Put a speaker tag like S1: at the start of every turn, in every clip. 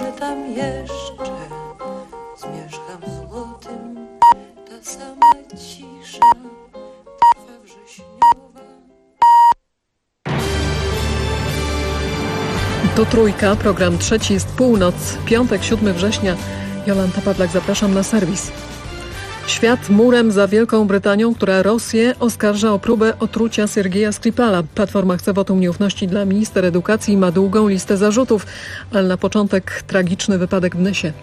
S1: może tam jeszcze zmierzcham złotym, ta sama cisza trwa wrześniowa.
S2: To Trójka, program trzeci, jest północ, piątek, 7 września. Jolanta Pawlak, zapraszam na serwis. Świat murem za Wielką Brytanią, która Rosję oskarża o próbę otrucia Siergieja Skripala. Platforma chce wotum nieufności dla minister edukacji i ma długą listę zarzutów, ale na początek tragiczny wypadek w Nysie.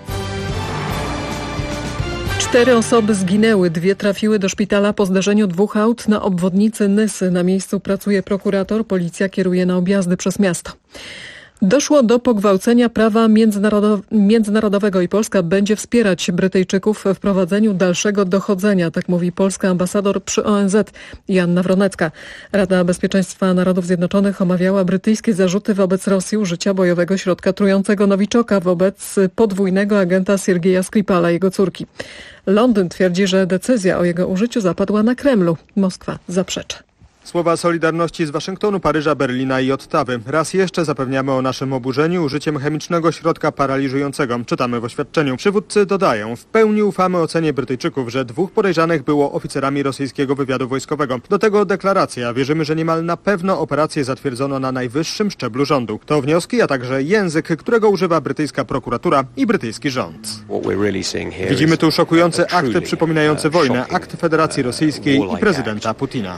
S2: 4 osoby zginęły, 2 trafiły do szpitala po zderzeniu 2 aut na obwodnicy Nysy. Na miejscu pracuje prokurator, policja kieruje na objazdy przez miasto. Doszło do pogwałcenia prawa międzynarodowego i Polska będzie wspierać Brytyjczyków w prowadzeniu dalszego dochodzenia, tak mówi polska ambasador przy ONZ Joanna Wronecka. Rada Bezpieczeństwa Narodów Zjednoczonych omawiała brytyjskie zarzuty wobec Rosji użycia bojowego środka trującego nowiczoka wobec podwójnego agenta Siergieja Skripala i jego córki. Londyn twierdzi, że decyzja o jego użyciu zapadła na Kremlu. Moskwa zaprzecza.
S3: Słowa solidarności z Waszyngtonu, Paryża, Berlina i Ottawy. Raz jeszcze zapewniamy o naszym oburzeniu użyciem chemicznego środka paraliżującego. Czytamy w oświadczeniu. Przywódcy dodają, w pełni ufamy ocenie Brytyjczyków, że 2 podejrzanych było oficerami rosyjskiego wywiadu wojskowego. Do tego deklaracja. Wierzymy, że niemal na pewno operację zatwierdzono na najwyższym szczeblu rządu. To wnioski, a także język, którego używa brytyjska prokuratura i brytyjski rząd. Widzimy tu szokujący akt przypominający wojnę, akt Federacji Rosyjskiej i prezydenta Putina.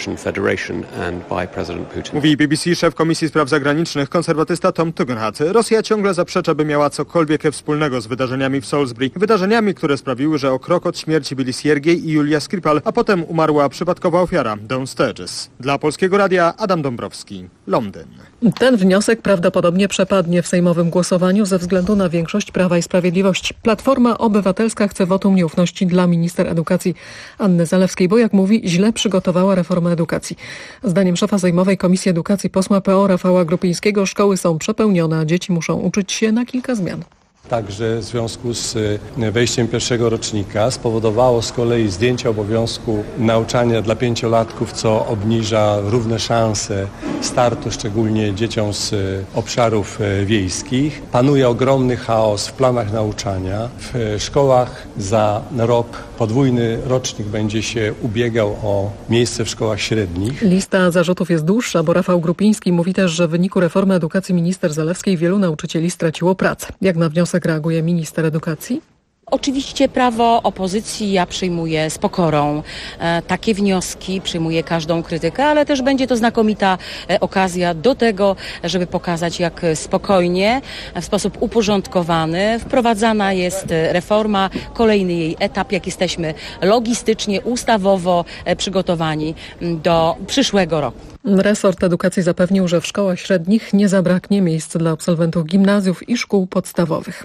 S3: Mówi BBC szef Komisji Spraw Zagranicznych, konserwatysta Tom Tugendhat. Rosja ciągle zaprzecza, by miała cokolwiek wspólnego z wydarzeniami w Salisbury. Wydarzeniami, które sprawiły, że o krok od śmierci byli Siergiej i Julia Skripal, a potem umarła przypadkowa ofiara, Dawn Sturgis. Dla Polskiego Radia Adam Dąbrowski, Londyn.
S2: Ten wniosek prawdopodobnie przepadnie w sejmowym głosowaniu ze względu na większość Prawa i Sprawiedliwości. Platforma Obywatelska chce wotum nieufności dla minister edukacji Anny Zalewskiej, bo jak mówi, źle przygotowała reformę edukacji. Zdaniem szefa Sejmowej Komisji Edukacji posła PO Rafała Grupińskiego szkoły są przepełnione, a dzieci muszą uczyć się na kilka zmian.
S4: Także w związku z wejściem pierwszego rocznika spowodowało z kolei zdjęcie obowiązku nauczania dla 5-latków, co obniża równe szanse startu, szczególnie dzieciom z obszarów wiejskich. Panuje ogromny chaos w planach nauczania. W szkołach za rok podwójny rocznik będzie się ubiegał o miejsce w szkołach średnich.
S2: Lista zarzutów jest dłuższa, bo Rafał Grupiński mówi też, że w wyniku reformy edukacji minister Zalewskiej wielu nauczycieli straciło pracę. Jak na wniosek reaguje minister edukacji?
S5: Oczywiście prawo opozycji ja przyjmuję z pokorą. Takie wnioski, przyjmuję każdą krytykę, ale też będzie to znakomita okazja do tego, żeby pokazać, jak spokojnie, w sposób uporządkowany wprowadzana jest reforma, kolejny jej etap, jak jesteśmy logistycznie, ustawowo przygotowani do przyszłego roku.
S2: Resort edukacji zapewnił, że w szkołach średnich nie zabraknie miejsc dla absolwentów gimnazjów i szkół podstawowych.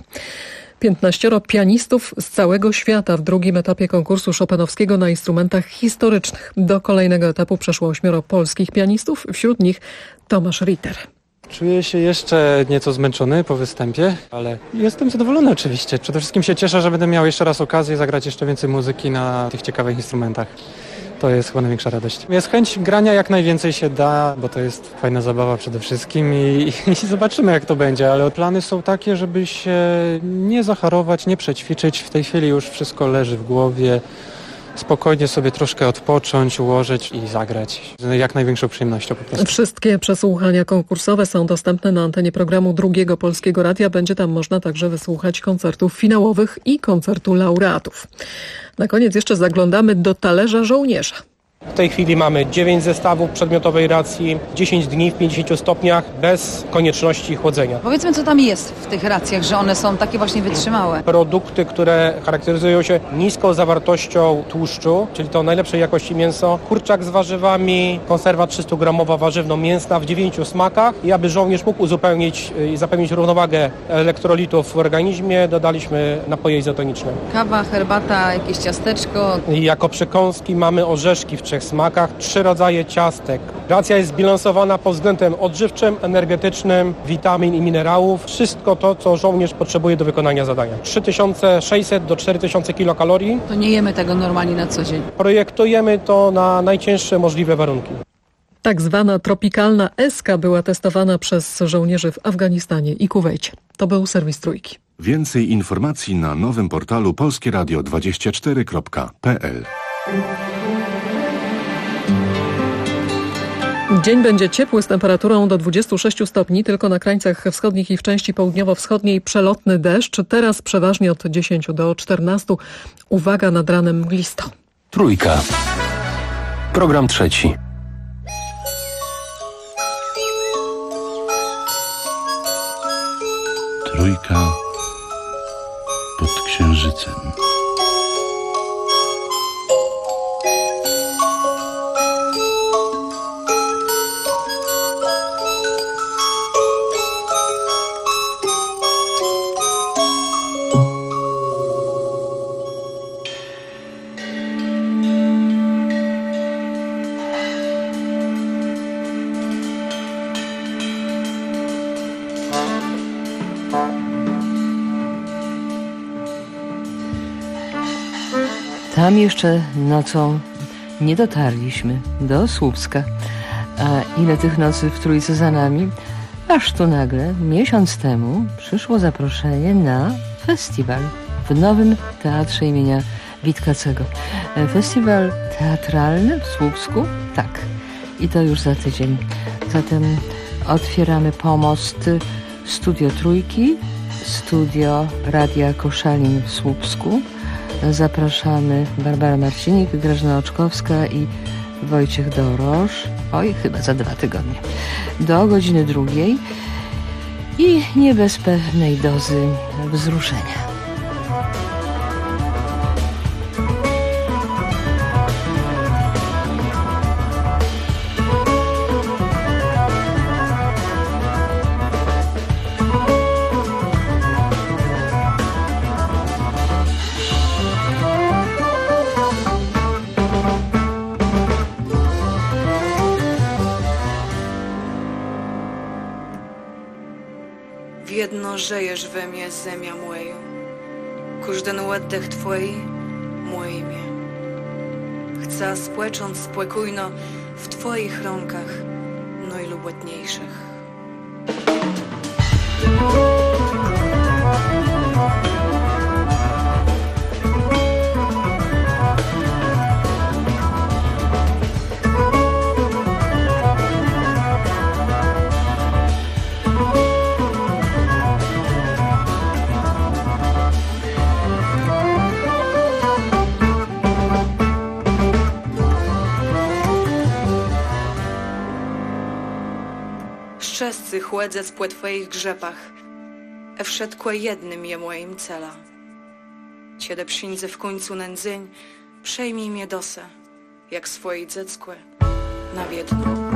S2: 15 pianistów z całego świata w drugim etapie konkursu chopinowskiego na instrumentach historycznych. Do kolejnego etapu przeszło 8 polskich pianistów, wśród nich Tomasz Ritter.
S6: Czuję się jeszcze nieco zmęczony po występie, ale jestem zadowolony oczywiście. Przede wszystkim się cieszę, że będę miał jeszcze raz okazję zagrać jeszcze więcej muzyki na tych ciekawych instrumentach. To jest chyba największa radość. Jest chęć grania jak najwięcej się da, bo to jest fajna zabawa przede wszystkim i zobaczymy, jak to będzie, ale plany są takie, żeby się nie zaharować, nie przećwiczyć. W tej chwili już wszystko leży w głowie. Spokojnie sobie troszkę odpocząć, ułożyć i zagrać z jak największą przyjemnością po prostu.
S2: Wszystkie przesłuchania konkursowe są dostępne na antenie programu Drugiego Polskiego Radia. Będzie tam można także wysłuchać koncertów finałowych i koncertu laureatów. Na koniec jeszcze zaglądamy do talerza żołnierza.
S7: W tej chwili mamy 9 zestawów przedmiotowej racji, 10 dni w 50 stopniach bez konieczności chłodzenia.
S8: Powiedzmy, co tam jest w tych racjach, że one są takie właśnie wytrzymałe.
S7: Produkty, które charakteryzują się niską zawartością tłuszczu, czyli to najlepszej jakości mięso, kurczak z warzywami, konserwa 300-gramowa warzywno-mięsna w 9 smakach. I aby żołnierz mógł uzupełnić i zapewnić równowagę elektrolitów w organizmie, dodaliśmy napoje izotoniczne.
S8: Kawa, herbata, jakieś ciasteczko.
S7: I jako przekąski mamy orzeszki w 3 smakach, 3 rodzaje ciastek. Racja jest zbilansowana pod względem odżywczym, energetycznym, witamin i minerałów. Wszystko to, co żołnierz potrzebuje do wykonania zadania. 3600 do 4000 kilokalorii.
S8: To nie jemy tego normalnie na co dzień.
S7: Projektujemy to na najcięższe możliwe warunki.
S2: Tak zwana tropikalna eska była testowana przez żołnierzy w Afganistanie i Kuwejcie. To był serwis Trójki.
S9: Więcej informacji na nowym portalu polskieradio24.pl.
S2: Dzień będzie ciepły z temperaturą do 26 stopni, tylko na krańcach wschodnich i w części południowo-wschodniej przelotny deszcz. Teraz przeważnie od 10 do 14. Uwaga, nad ranem mglisto.
S10: Trójka. Program trzeci.
S11: Trójka pod księżycem.
S12: Tam jeszcze nocą nie dotarliśmy do Słupska. A ile tych nocy w Trójce za nami? Aż tu nagle, miesiąc temu, przyszło zaproszenie na festiwal w Nowym Teatrze imienia Witkacego. Festiwal teatralny w Słupsku? Tak. I to już za tydzień. Zatem otwieramy pomost Studio Trójki, Studio Radia Koszalin w Słupsku. Zapraszamy Barbara Marcinik, Grażyna Oczkowska i Wojciech Dorosz. Oj, chyba za 2 tygodnie. Do godziny 2 i nie bez pewnej dozy wzruszenia.
S1: Jedno żyjesz we mnie, zemia moja. Każden oddech twój, moje imię. Chcę spłecząc spokojno w twoich rękach, najlubotniejszych. Szczęscy chłedzec po twoich grzepach, a wszystko jednym je moim cela. Ciebie przyjdzie w końcu nędzeń, przejmij mnie dosę, jak swoje dziecko na wiedno.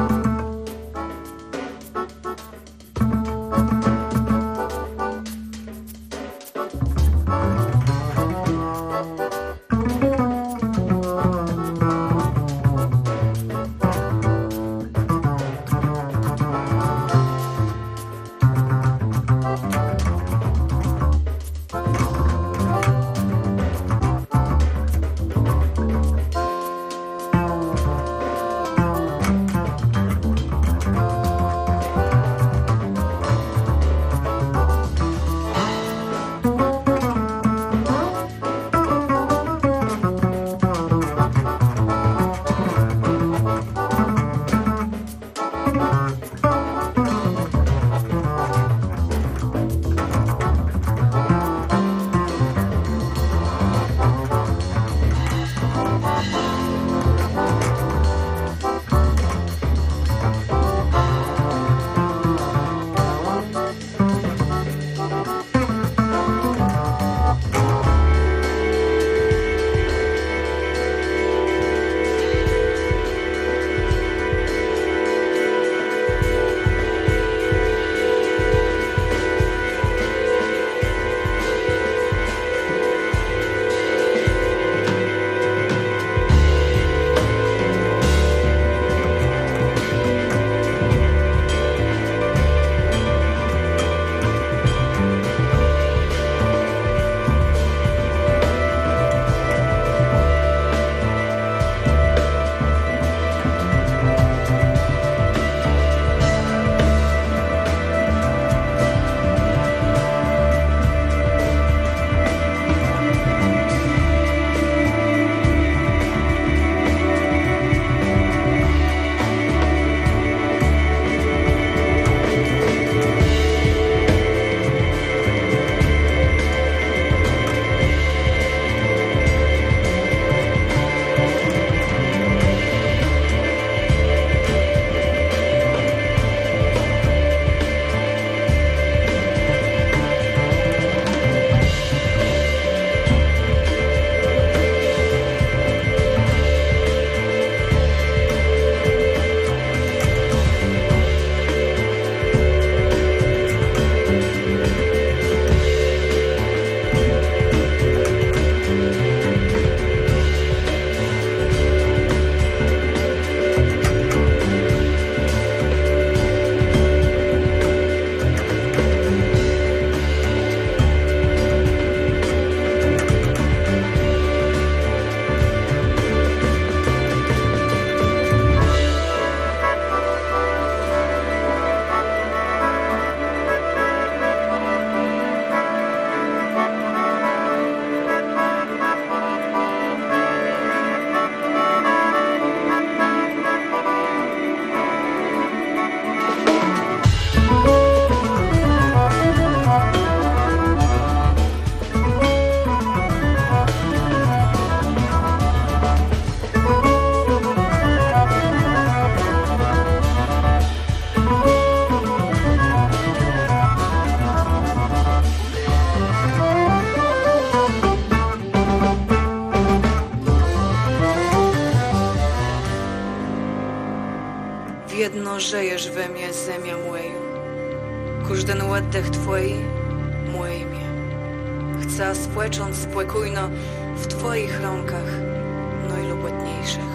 S1: żyjesz we mnie, ziemia moja. Każdy oddech Twój, moje imię. Chcę spocząć spokojno w Twoich rękach, najlubotniejszych.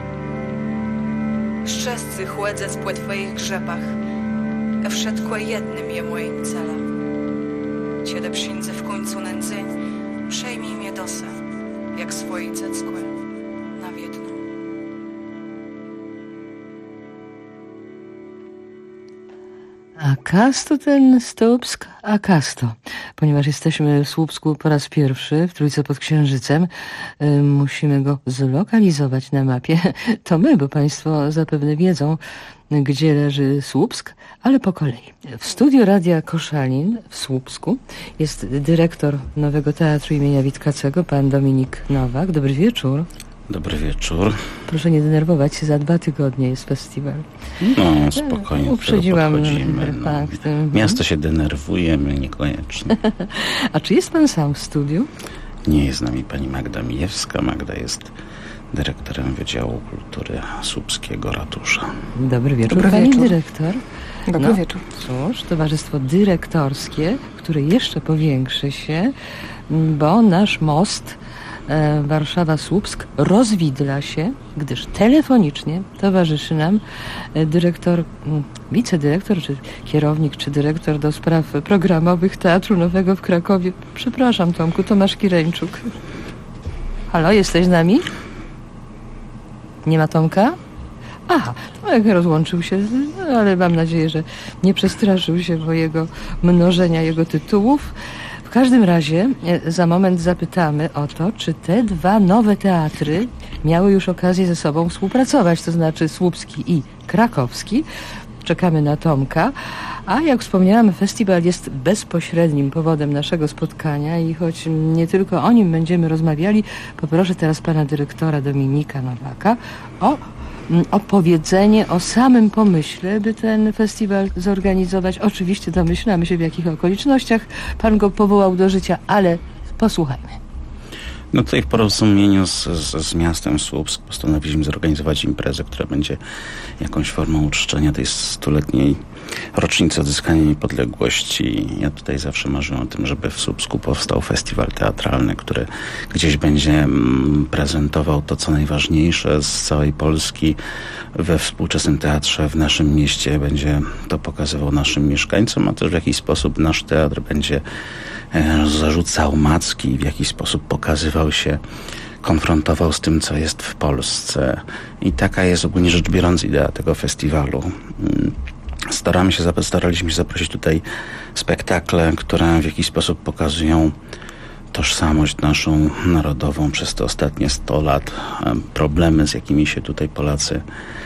S1: Szczęście chłodzę po Twoich grzepach, a wszystko jednym je moim celem. Ciebie przyjdzie w końcu nędzeń, przejmij mnie dosę, jak swoje dziecko na wiedną.
S12: A kasto ten Słupsk, a kasto. Ponieważ jesteśmy w Słupsku po raz pierwszy, w Trójce pod Księżycem, musimy go zlokalizować na mapie. To my, bo Państwo zapewne wiedzą, gdzie leży Słupsk, ale po kolei. W studiu Radia Koszalin w Słupsku jest dyrektor Nowego Teatru imienia Witkacego, pan Dominik Nowak. Dobry wieczór.
S13: Dobry wieczór.
S12: Proszę nie denerwować się, za 2 tygodnie jest festiwal.
S13: No, spokojnie.
S12: Uprzedziłam
S13: fakt. Miasto się denerwuje, my niekoniecznie.
S12: A czy jest pan sam w studiu?
S13: Nie jest z nami pani Magda Mijewska. Magda jest dyrektorem Wydziału Kultury Słupskiego Ratusza.
S12: Dobry wieczór,
S14: Dobry
S12: pani
S14: wieczór.
S12: dyrektor.
S14: Dobry wieczór.
S12: Cóż, towarzystwo dyrektorskie, które jeszcze powiększy się, bo nasz most Warszawa-Słupsk rozwidla się, gdyż telefonicznie towarzyszy nam dyrektor, wicedyrektor, czy kierownik, czy dyrektor do spraw programowych Teatru Nowego w Krakowie. Przepraszam, Tomku, Tomasz Kireńczuk. Halo, jesteś z nami? Nie ma Tomka? Aha, Tomek rozłączył się, ale mam nadzieję, że nie przestraszył się mojego mnożenia jego tytułów. W każdym razie za moment zapytamy o to, czy te 2 nowe teatry miały już okazję ze sobą współpracować, to znaczy słupski i krakowski. Czekamy na Tomka. A jak wspomniałam, festiwal jest bezpośrednim powodem naszego spotkania i choć nie tylko o nim będziemy rozmawiali, poproszę teraz pana dyrektora Dominika Nowaka o opowiedzenie o samym pomyśle, by ten festiwal zorganizować. Oczywiście domyślamy się, w jakich okolicznościach pan go powołał do życia, ale posłuchajmy.
S13: No tutaj w porozumieniu z miastem Słupsk postanowiliśmy zorganizować imprezę, która będzie jakąś formą uczczenia tej 100-letniej rocznicy odzyskania niepodległości. Ja tutaj zawsze marzyłem o tym, żeby w Słupsku powstał festiwal teatralny, który gdzieś będzie prezentował to, co najważniejsze z całej Polski we współczesnym teatrze w naszym mieście. Będzie to pokazywał naszym mieszkańcom, a też w jakiś sposób nasz teatr będzie zarzucał macki i w jakiś sposób pokazywał się, konfrontował z tym, co jest w Polsce. I taka jest ogólnie rzecz biorąc idea tego festiwalu. Staraliśmy się zaprosić tutaj spektakle, które w jakiś sposób pokazują tożsamość naszą narodową przez te ostatnie 100 lat, problemy, z jakimi się tutaj Polacy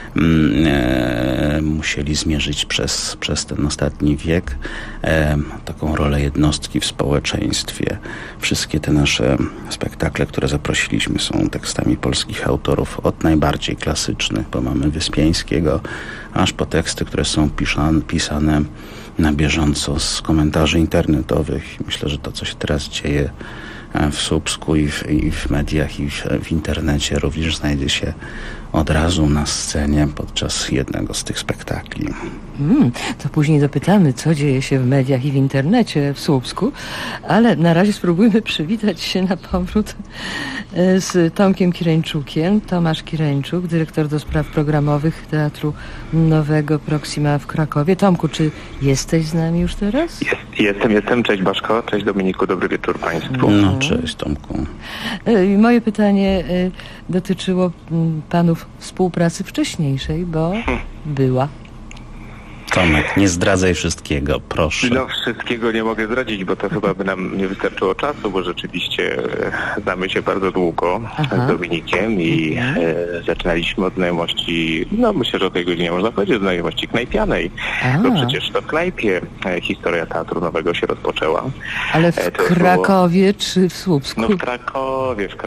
S13: musieli zmierzyć przez ten ostatni wiek, taką rolę jednostki w społeczeństwie. Wszystkie te nasze spektakle, które zaprosiliśmy, są tekstami polskich autorów, od najbardziej klasycznych, bo mamy Wyspiańskiego, aż po teksty, które są pisane na bieżąco z komentarzy internetowych. Myślę, że to, co się teraz dzieje w Słupsku i w mediach, i w internecie, również znajdzie się od razu na scenie podczas jednego z tych spektakli.
S12: To później dopytamy, co dzieje się w mediach i w internecie w Słupsku, ale na razie spróbujmy przywitać się na powrót z Tomkiem Kireńczukiem. Tomasz Kireńczuk, dyrektor do spraw programowych Teatru Nowego Proxima w Krakowie. Tomku, czy jesteś z nami już teraz?
S15: Jestem. Cześć Baszko, cześć Dominiku, dobry wieczór Państwu.
S13: No, cześć Tomku.
S12: Moje pytanie dotyczyło panów współpracy wcześniejszej, bo była.
S13: Tomek, nie zdradzaj wszystkiego, proszę.
S15: No wszystkiego nie mogę zdradzić, bo to chyba by nam nie wystarczyło czasu, bo rzeczywiście znamy się bardzo długo z Dominikiem i zaczynaliśmy od znajomości, no myślę, że o tej godzinie można powiedzieć, od znajomości knajpianej. Bo przecież to w knajpie historia Teatru Nowego się rozpoczęła.
S12: Ale w Krakowie czy w Słupsku?
S15: No w Krakowie. W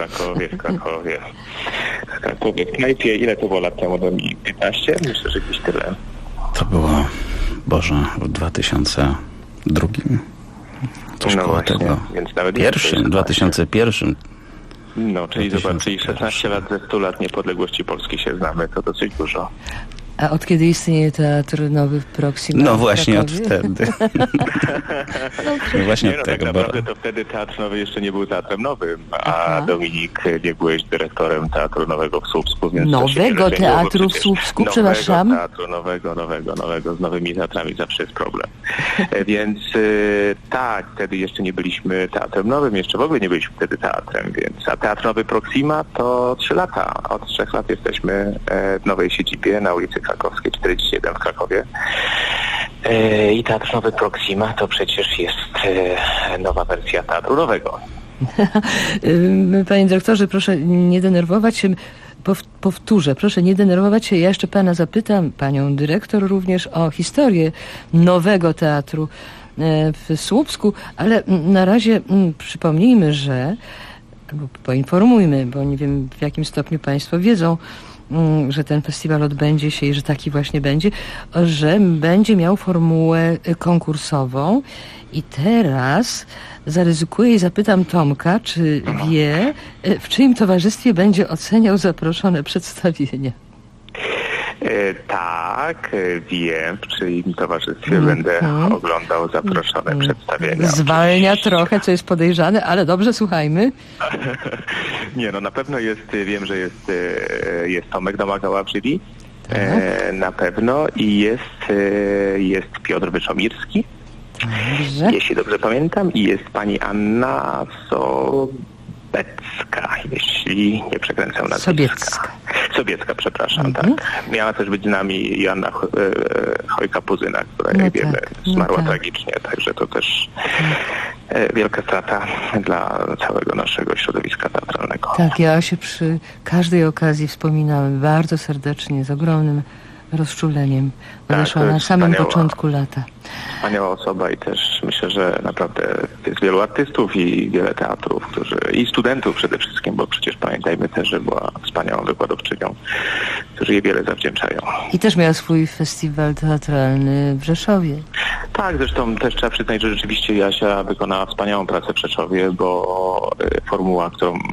S15: knajpie, ile to było lat temu? 15? Myślę, że gdzieś tyle.
S13: To było, w 2002? Coś koło tego.
S15: Więc nawet
S13: pierwszym, 2001.
S15: No, czyli zobacz, czyli 16 lat ze 100 lat niepodległości Polski się znamy, to dosyć dużo.
S12: A od kiedy istnieje Teatr Nowy Proxima?
S13: No właśnie od wtedy. Właśnie od tego.
S15: Tak naprawdę to wtedy Teatr Nowy jeszcze nie był Teatrem Nowym, a Dominik, nie byłeś dyrektorem Teatru Nowego w Słupsku. Więc
S12: Nowego Teatru w Słupsku, przepraszam?
S15: Teatru nowego, z nowymi teatrami zawsze jest problem. Więc tak, wtedy jeszcze nie byliśmy Teatrem Nowym, jeszcze w ogóle nie byliśmy wtedy teatrem, więc a Teatr Nowy Proxima to 3 lata. Od 3 lat jesteśmy w nowej siedzibie na ulicy Krakowskiej 47 w Krakowie. I Teatr Nowy Proxima to przecież jest nowa wersja Teatru Nowego.
S12: Panie dyrektorze, proszę nie denerwować się. Powtórzę, proszę nie denerwować się. Ja jeszcze pana zapytam, panią dyrektor również o historię nowego teatru w Słupsku, ale na razie przypomnijmy, że albo poinformujmy, bo nie wiem w jakim stopniu państwo wiedzą, że ten festiwal odbędzie się i że taki właśnie będzie, że będzie miał formułę konkursową. I teraz zaryzykuję i zapytam Tomka, czy wie, w czyim towarzystwie będzie oceniał zaproszone przedstawienia.
S15: Tak, wiem, w czyim towarzystwie będę oglądał zaproszone przedstawienia.
S12: Zwalnia trochę, co jest podejrzane, ale dobrze, słuchajmy.
S15: Nie, no na pewno wiem, że jest Tomek Domagała-Brzyli, na pewno, i jest Piotr Wyszomirski, jeśli dobrze pamiętam, i jest pani Anna Sobiecka, jeśli nie przekręcam nazwiska. Sobiecka, przepraszam, tak. Miała też być z nami Joanna Chojka-Puzyna, która, jak wiemy, zmarła tragicznie, także to też wielka strata dla całego naszego środowiska teatralnego.
S12: Tak, ja się przy każdej okazji wspominałem bardzo serdecznie, z ogromnym rozczuleniem. Odeszła na samym początku lata.
S15: Wspaniała osoba i też myślę, że naprawdę jest wielu artystów i wiele teatrów, i studentów przede wszystkim, bo przecież pamiętajmy też, że była wspaniałą wykładowczynią, którzy jej wiele zawdzięczają.
S12: I też miała swój festiwal teatralny w Rzeszowie.
S15: Tak, zresztą też trzeba przyznać, że rzeczywiście Jasia wykonała wspaniałą pracę w Rzeszowie, bo formuła,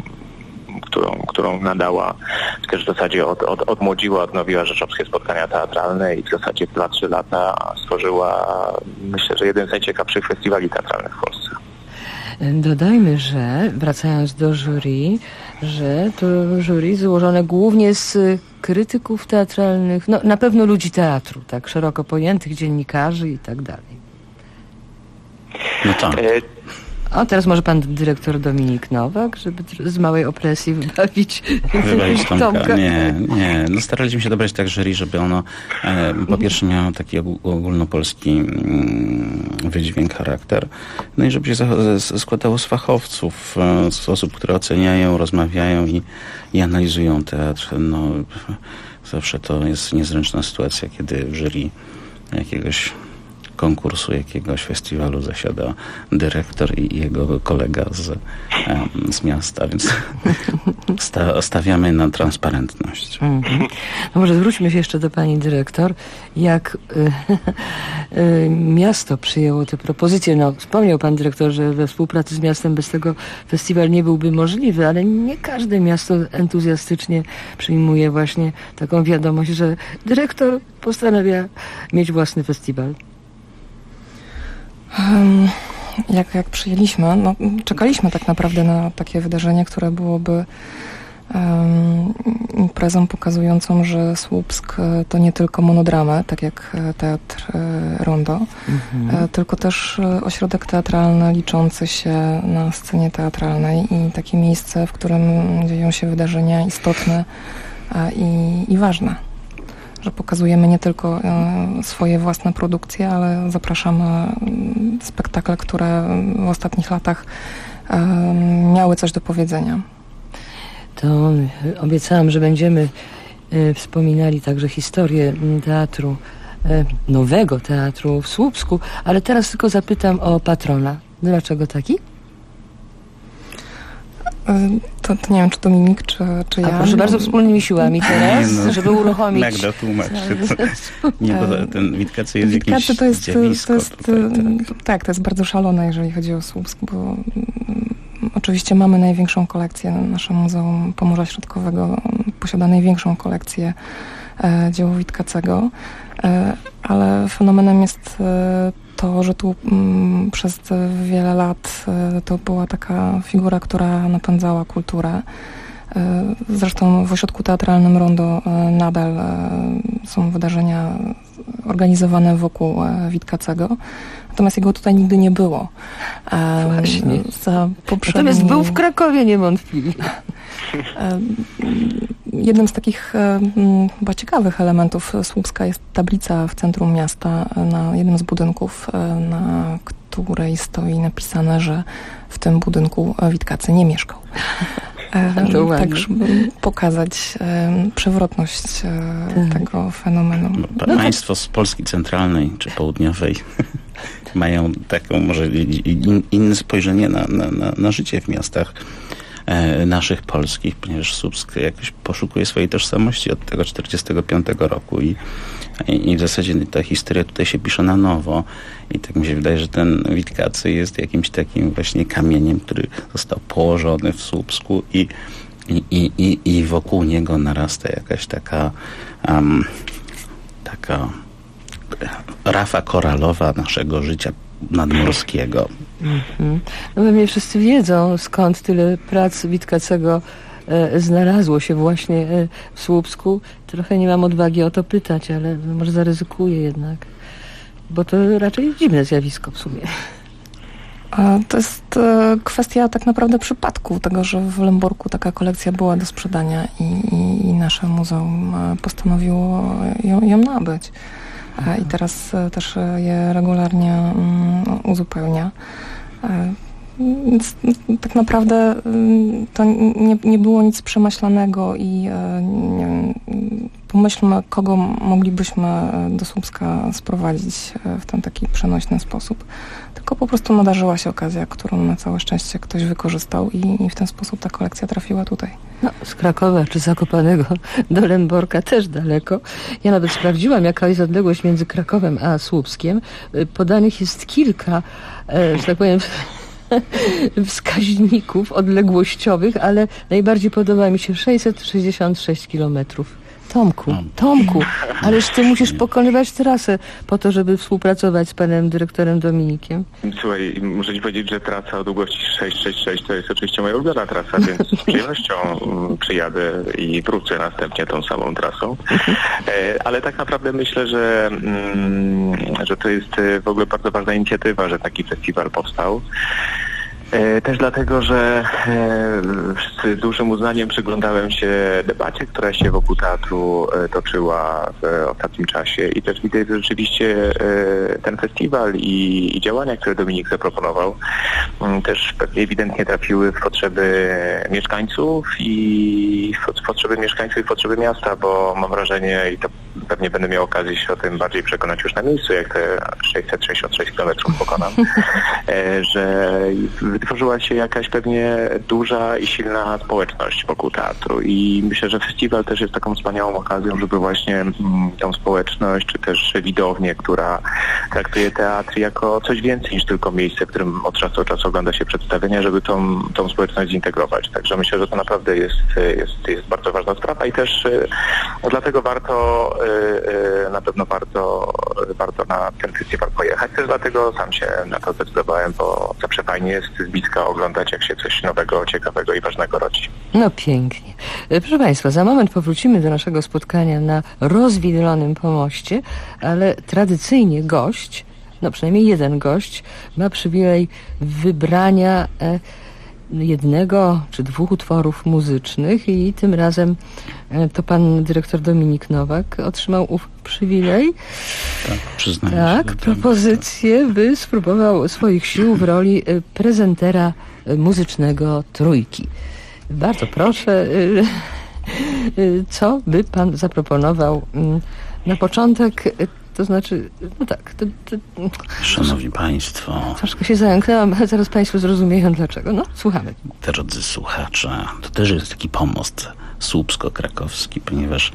S15: którą nadała, też w zasadzie odmłodziła, odnowiła rzeszowskie spotkania teatralne i w zasadzie w 2-3 lata stworzyła, myślę, że jeden z najciekawszych festiwali teatralnych w Polsce.
S12: Dodajmy, że wracając do jury, że to jury złożone głównie z krytyków teatralnych, no na pewno ludzi teatru, tak szeroko pojętych, dziennikarzy i tak dalej.
S13: No tak.
S12: O, teraz może pan dyrektor Dominik Nowak, żeby z małej opresji wybawić Tomka.
S13: Nie. No, staraliśmy się dobrać tak jury, żeby ono po pierwsze miało taki ogólnopolski wydźwięk, charakter, no i żeby się składało z fachowców, z osób, które oceniają, rozmawiają i analizują teatr. No, zawsze to jest niezręczna sytuacja, kiedy w jury jakiegoś konkursu, jakiegoś festiwalu zasiada dyrektor i jego kolega z miasta, więc stawiamy na transparentność.
S12: No może zwróćmy się jeszcze do pani dyrektor. Jak miasto przyjęło te propozycje? No, wspomniał pan dyrektor, że we współpracy z miastem bez tego festiwal nie byłby możliwy, ale nie każde miasto entuzjastycznie przyjmuje właśnie taką wiadomość, że dyrektor postanawia mieć własny festiwal.
S14: Jak przyjęliśmy, no, czekaliśmy tak naprawdę na takie wydarzenie, które byłoby imprezą pokazującą, że Słupsk to nie tylko monodrama, tak jak Teatr Rondo, tylko też ośrodek teatralny liczący się na scenie teatralnej i takie miejsce, w którym dzieją się wydarzenia istotne i ważne. Że pokazujemy nie tylko swoje własne produkcje, ale zapraszamy spektakle, które w ostatnich latach miały coś do powiedzenia.
S12: To obiecałam, że będziemy wspominali także historię teatru, nowego teatru w Słupsku, ale teraz tylko zapytam o patrona. Dlaczego taki?
S14: To nie wiem, czy Dominik, czy ja.
S12: Proszę bardzo, wspólnymi siłami teraz, żeby uruchomić.
S13: Magda tłumaczy. Nie, bo ten Witkacy jest jakieś zjawisko.
S14: Tak, to jest bardzo szalone, jeżeli chodzi o Słupsk, bo oczywiście mamy największą kolekcję. Nasze Muzeum Pomorza Środkowego posiada największą kolekcję dzieło Witkacego, ale fenomenem jest to, że tu przez wiele lat to była taka figura, która napędzała kulturę. Zresztą w Ośrodku Teatralnym Rondo nadal są wydarzenia organizowane wokół Witkacego, natomiast jego tutaj nigdy nie było.
S12: Właśnie. Natomiast był w Krakowie niewątpliwie.
S14: Jednym z takich chyba ciekawych elementów Słupska jest tablica w centrum miasta na jednym z budynków, na której stoi napisane, że w tym budynku Witkacy nie mieszkał. Tak, żeby pokazać przewrotność tego fenomenu.
S13: Państwo z Polski centralnej czy południowej mają taką może inne spojrzenie na życie w miastach naszych polskich, ponieważ Słupsk jakoś poszukuje swojej tożsamości od tego 1945 roku i w zasadzie ta historia tutaj się pisze na nowo i tak mi się wydaje, że ten Witkacy jest jakimś takim właśnie kamieniem, który został położony w Słupsku i wokół niego narasta jakaś taka rafa koralowa naszego życia nadmorskiego.
S12: No pewnie wszyscy wiedzą, skąd tyle prac Witkacego znalazło się właśnie w Słupsku. Trochę nie mam odwagi o to pytać, ale może zaryzykuję jednak, bo to raczej dziwne zjawisko w sumie.
S14: To jest kwestia tak naprawdę przypadku tego, że w Lęborku taka kolekcja była do sprzedania i nasze muzeum postanowiło ją nabyć. I teraz też je regularnie uzupełnia. Więc tak naprawdę to nie było nic przemyślanego i nie wiem, pomyślmy, kogo moglibyśmy do Słupska sprowadzić w ten taki przenośny sposób. Tylko po prostu nadarzyła się okazja, którą na całe szczęście ktoś wykorzystał i w ten sposób ta kolekcja trafiła tutaj.
S12: No, z Krakowa czy Zakopanego do Lęborka też daleko. Ja nawet sprawdziłam, jaka jest odległość między Krakowem a Słupskiem. Podanych jest kilka, że tak powiem, wskaźników odległościowych, ale najbardziej podoba mi się 666 kilometrów. Tomku, ależ ty musisz pokonywać trasę po to, żeby współpracować z panem dyrektorem Dominikiem.
S15: Słuchaj, muszę ci powiedzieć, że trasa o długości 666 to jest oczywiście moja ulubiona trasa, więc z przyjemnością przyjadę i wrócę następnie tą samą trasą. Ale tak naprawdę myślę, że to jest w ogóle bardzo ważna inicjatywa, że taki festiwal powstał. Też dlatego, że z dużym uznaniem przyglądałem się debacie, która się wokół teatru toczyła w ostatnim czasie i też widzę, że rzeczywiście ten festiwal i działania, które Dominik zaproponował, też pewnie ewidentnie trafiły w potrzeby mieszkańców i w potrzeby miasta, bo mam wrażenie, i to pewnie będę miał okazję się o tym bardziej przekonać już na miejscu, jak te 666 km pokonam, że wytworzyła się jakaś pewnie duża i silna społeczność wokół teatru i myślę, że festiwal też jest taką wspaniałą okazją, żeby właśnie tą społeczność, czy też widownię, która traktuje teatr jako coś więcej niż tylko miejsce, w którym od czasu do czasu ogląda się przedstawienia, żeby tą społeczność zintegrować. Także myślę, że to naprawdę jest bardzo ważna sprawa i też dlatego na pewno warto na ten festiwal pojechać. Też dlatego sam się na to zdecydowałem, bo zawsze fajnie jest z bliska oglądać, jak się coś nowego, ciekawego i ważnego rodzi.
S12: No pięknie. Proszę Państwa, za moment powrócimy do naszego spotkania na rozwidlonym pomoście, ale tradycyjnie gość, no przynajmniej jeden gość, ma przywilej wybrania jednego czy dwóch utworów muzycznych i tym razem to pan dyrektor Dominik Nowak otrzymał ów przywilej.
S13: Tak, przyznaję
S12: tak,
S13: się.
S12: Propozycję, by spróbował swoich sił w roli prezentera muzycznego Trójki. Bardzo proszę, co by pan zaproponował na początek? To znaczy, no tak.
S13: Szanowni Państwo.
S12: Troszkę się zająknęłam, ale zaraz Państwo zrozumieją dlaczego. No, słuchamy.
S13: Drodzy słuchacze, to też jest taki pomost słupsko-krakowski, ponieważ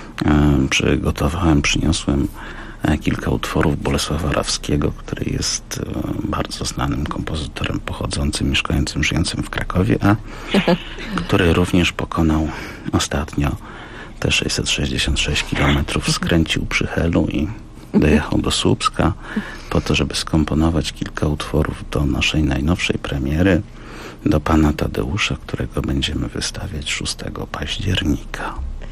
S13: przyniosłem kilka utworów Bolesława Rawskiego, który jest bardzo znanym kompozytorem pochodzącym, mieszkającym, żyjącym w Krakowie, a który również pokonał ostatnio te 666 kilometrów skręcił przy Helu i dojechał do Słupska po to, żeby skomponować kilka utworów do naszej najnowszej premiery, do Pana Tadeusza, którego będziemy wystawiać 6 października.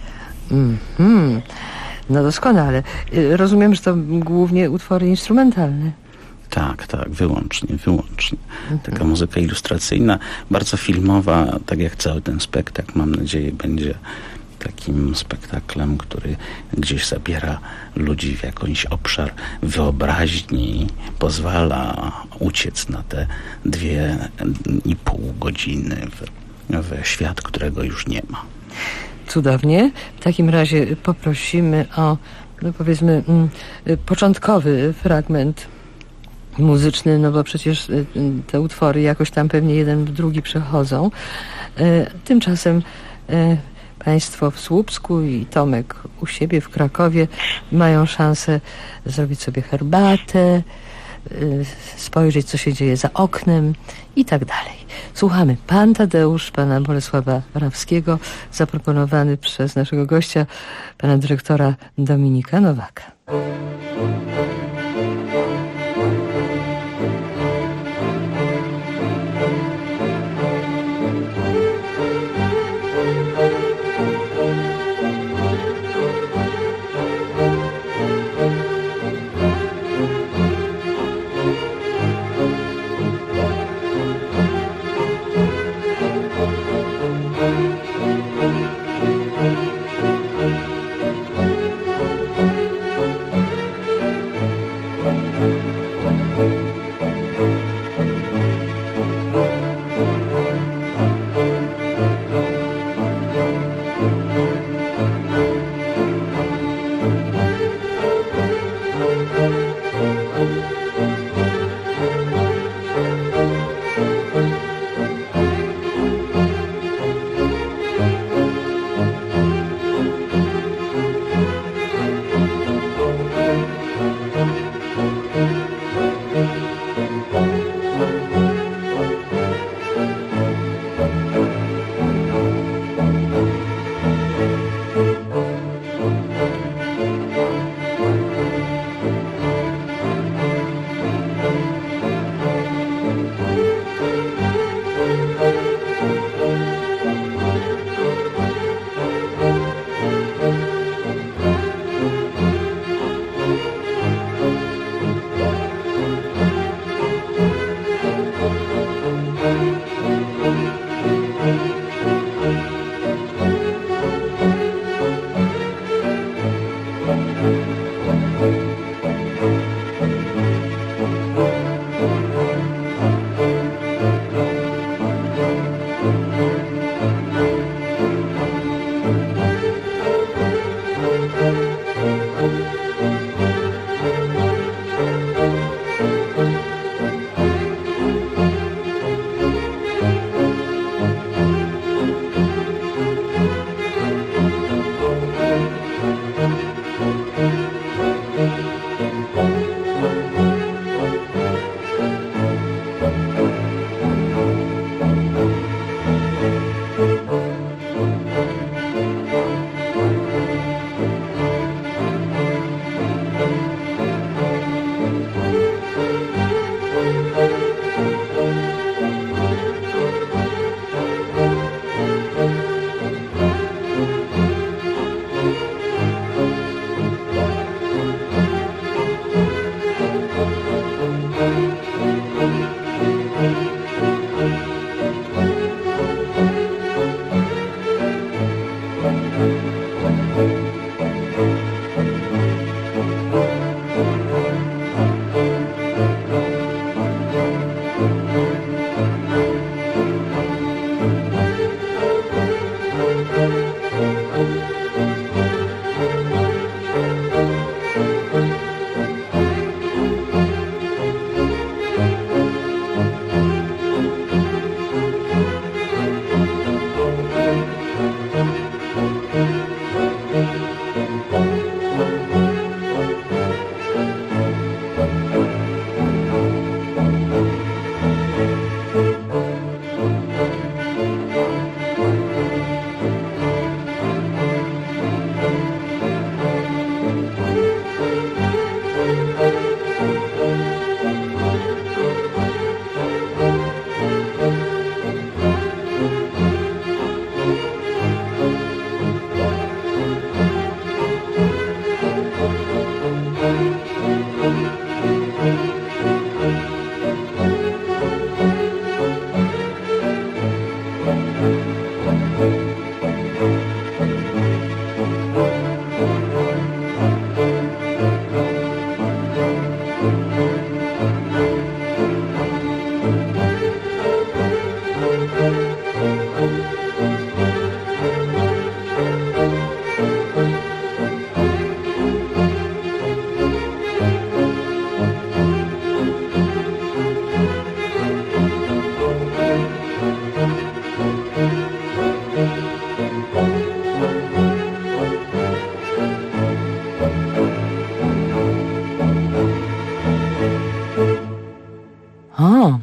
S12: No doskonale. Rozumiem, że to głównie utwory instrumentalne.
S13: Tak, wyłącznie. Taka muzyka ilustracyjna, bardzo filmowa, tak jak cały ten spektakl, mam nadzieję, będzie takim spektaklem, który gdzieś zabiera ludzi w jakiś obszar wyobraźni, pozwala uciec na te 2,5 godziny w świat, którego już nie ma.
S12: Cudownie. W takim razie poprosimy o, no powiedzmy, początkowy fragment muzyczny, no bo przecież te utwory jakoś tam pewnie jeden w drugi przechodzą. Tymczasem Państwo w Słupsku i Tomek u siebie w Krakowie mają szansę zrobić sobie herbatę, spojrzeć, co się dzieje za oknem i tak dalej. Słuchamy Pan Tadeusz, pana Bolesława Rawskiego, zaproponowany przez naszego gościa, pana dyrektora Dominika Nowaka.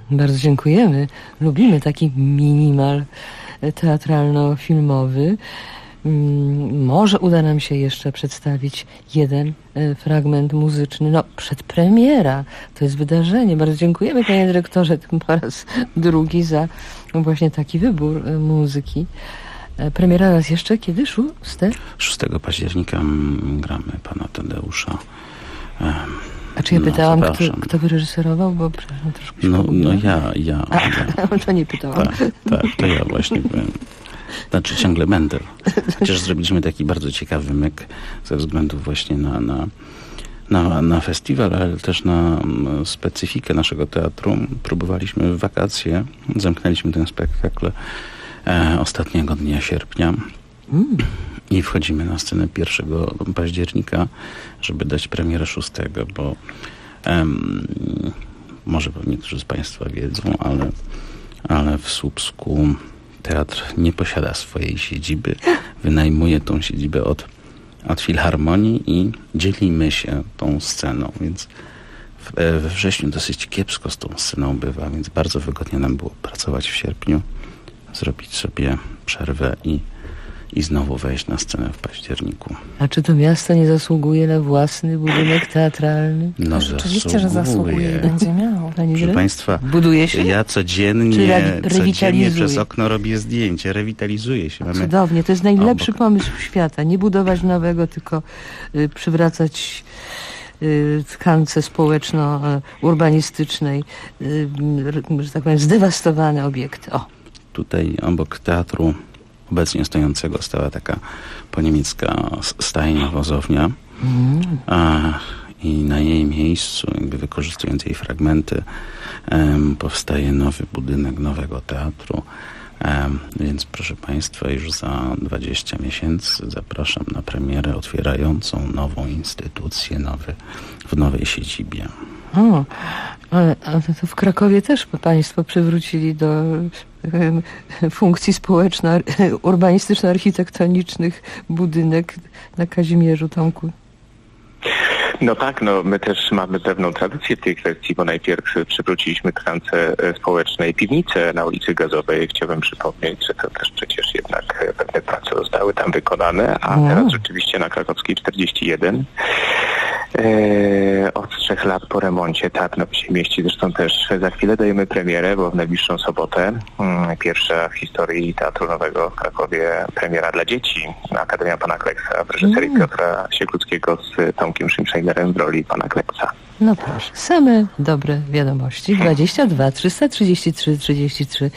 S12: Bardzo dziękujemy. Lubimy taki minimal teatralno-filmowy. Może uda nam się jeszcze przedstawić jeden fragment muzyczny. No, przedpremiera. To jest wydarzenie. Bardzo dziękujemy, panie dyrektorze, po raz drugi za właśnie taki wybór muzyki. Premiera raz jeszcze kiedy?
S13: 6 października gramy pana Tadeusza.
S12: A czy ja pytałam, kto wyreżyserował? Bo przepraszam, troszkę się
S13: ja.
S12: To nie pytałam.
S13: Tak, to ja właśnie byłem. Znaczy ciągle będę. Chociaż zrobiliśmy taki bardzo ciekawy myk ze względu właśnie na festiwal, ale też na specyfikę naszego teatru. Próbowaliśmy w wakacje, zamknęliśmy ten spektakl ostatniego dnia sierpnia i wchodzimy na scenę 1 października, żeby dać premierę 6, bo może niektórzy z Państwa wiedzą, ale w Słupsku teatr nie posiada swojej siedziby. Wynajmuje tą siedzibę od Filharmonii i dzielimy się tą sceną, więc we wrześniu dosyć kiepsko z tą sceną bywa, więc bardzo wygodnie nam było pracować w sierpniu, zrobić sobie przerwę i znowu wejść na scenę w październiku.
S12: A czy to miasto nie zasługuje na własny budynek teatralny?
S13: No
S14: rzeczywiście, że zasługuje i będzie miało.
S13: Proszę Państwa,
S12: buduje się?
S13: Ja codziennie przez okno robię zdjęcie, rewitalizuję się.
S12: Cudownie, to jest najlepszy pomysł świata. Nie budować nowego, tylko przywracać tkance społeczno-urbanistycznej, że tak powiem, zdewastowane obiekty.
S13: Tutaj obok teatru obecnie stojącego stała taka poniemiecka stajnia, wozownia i na jej miejscu, jakby wykorzystując jej fragmenty, powstaje nowy budynek nowego teatru. Więc proszę Państwa, już za 20 miesięcy zapraszam na premierę otwierającą nową instytucję w nowej siedzibie.
S12: Ale to w Krakowie też Państwo przywrócili do funkcji społeczno-urbanistyczno-architektonicznych budynek na Kazimierzu, Tomku.
S15: No tak, my też mamy pewną tradycję w tej kwestii, bo najpierw przywróciliśmy tkance społecznej piwnicę na ulicy Gazowej. Chciałbym przypomnieć, że to też przecież jednak pewne prace zostały tam wykonane, a teraz rzeczywiście na Krakowskiej 41 od 3 lat po remoncie teatr nowy się mieści. Zresztą też za chwilę dajemy premierę, bo w najbliższą sobotę pierwsza w historii Teatru Nowego w Krakowie premiera dla dzieci. Akademia Pana Kleksa w reżyserii Piotra Siekluckiego z Tomkiem Szymszejnerem w roli Pana Kleksa.
S12: No proszę, same dobre wiadomości. 22 333 33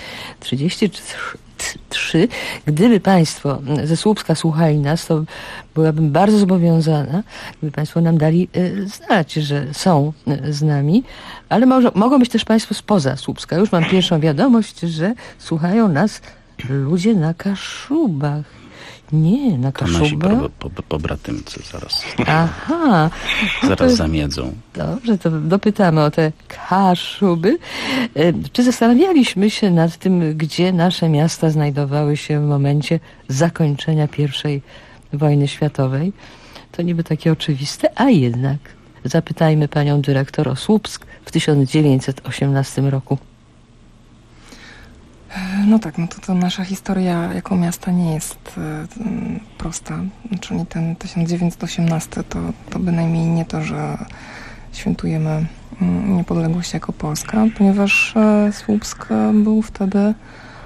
S12: 33. Gdyby Państwo ze Słupska słuchali nas, to byłabym bardzo zobowiązana, gdyby Państwo nam dali znać, że są z nami, ale mogą być też Państwo spoza Słupska. Już mam pierwszą wiadomość, że słuchają nas ludzie na Kaszubach. Nie, na Kaszubach.
S13: To nasi pobratymcy zaraz.
S12: Aha.
S13: Zaraz zamiedzą.
S12: Dobrze, to dopytamy o te Kaszuby. Czy zastanawialiśmy się nad tym, gdzie nasze miasta znajdowały się w momencie zakończenia I wojny światowej? To niby takie oczywiste, a jednak zapytajmy panią dyrektor o Słupsk w 1918 roku.
S14: No tak, to nasza historia jako miasta nie jest prosta. Czyli ten 1918 to bynajmniej nie to, że świętujemy niepodległość jako Polska, ponieważ Słupsk był wtedy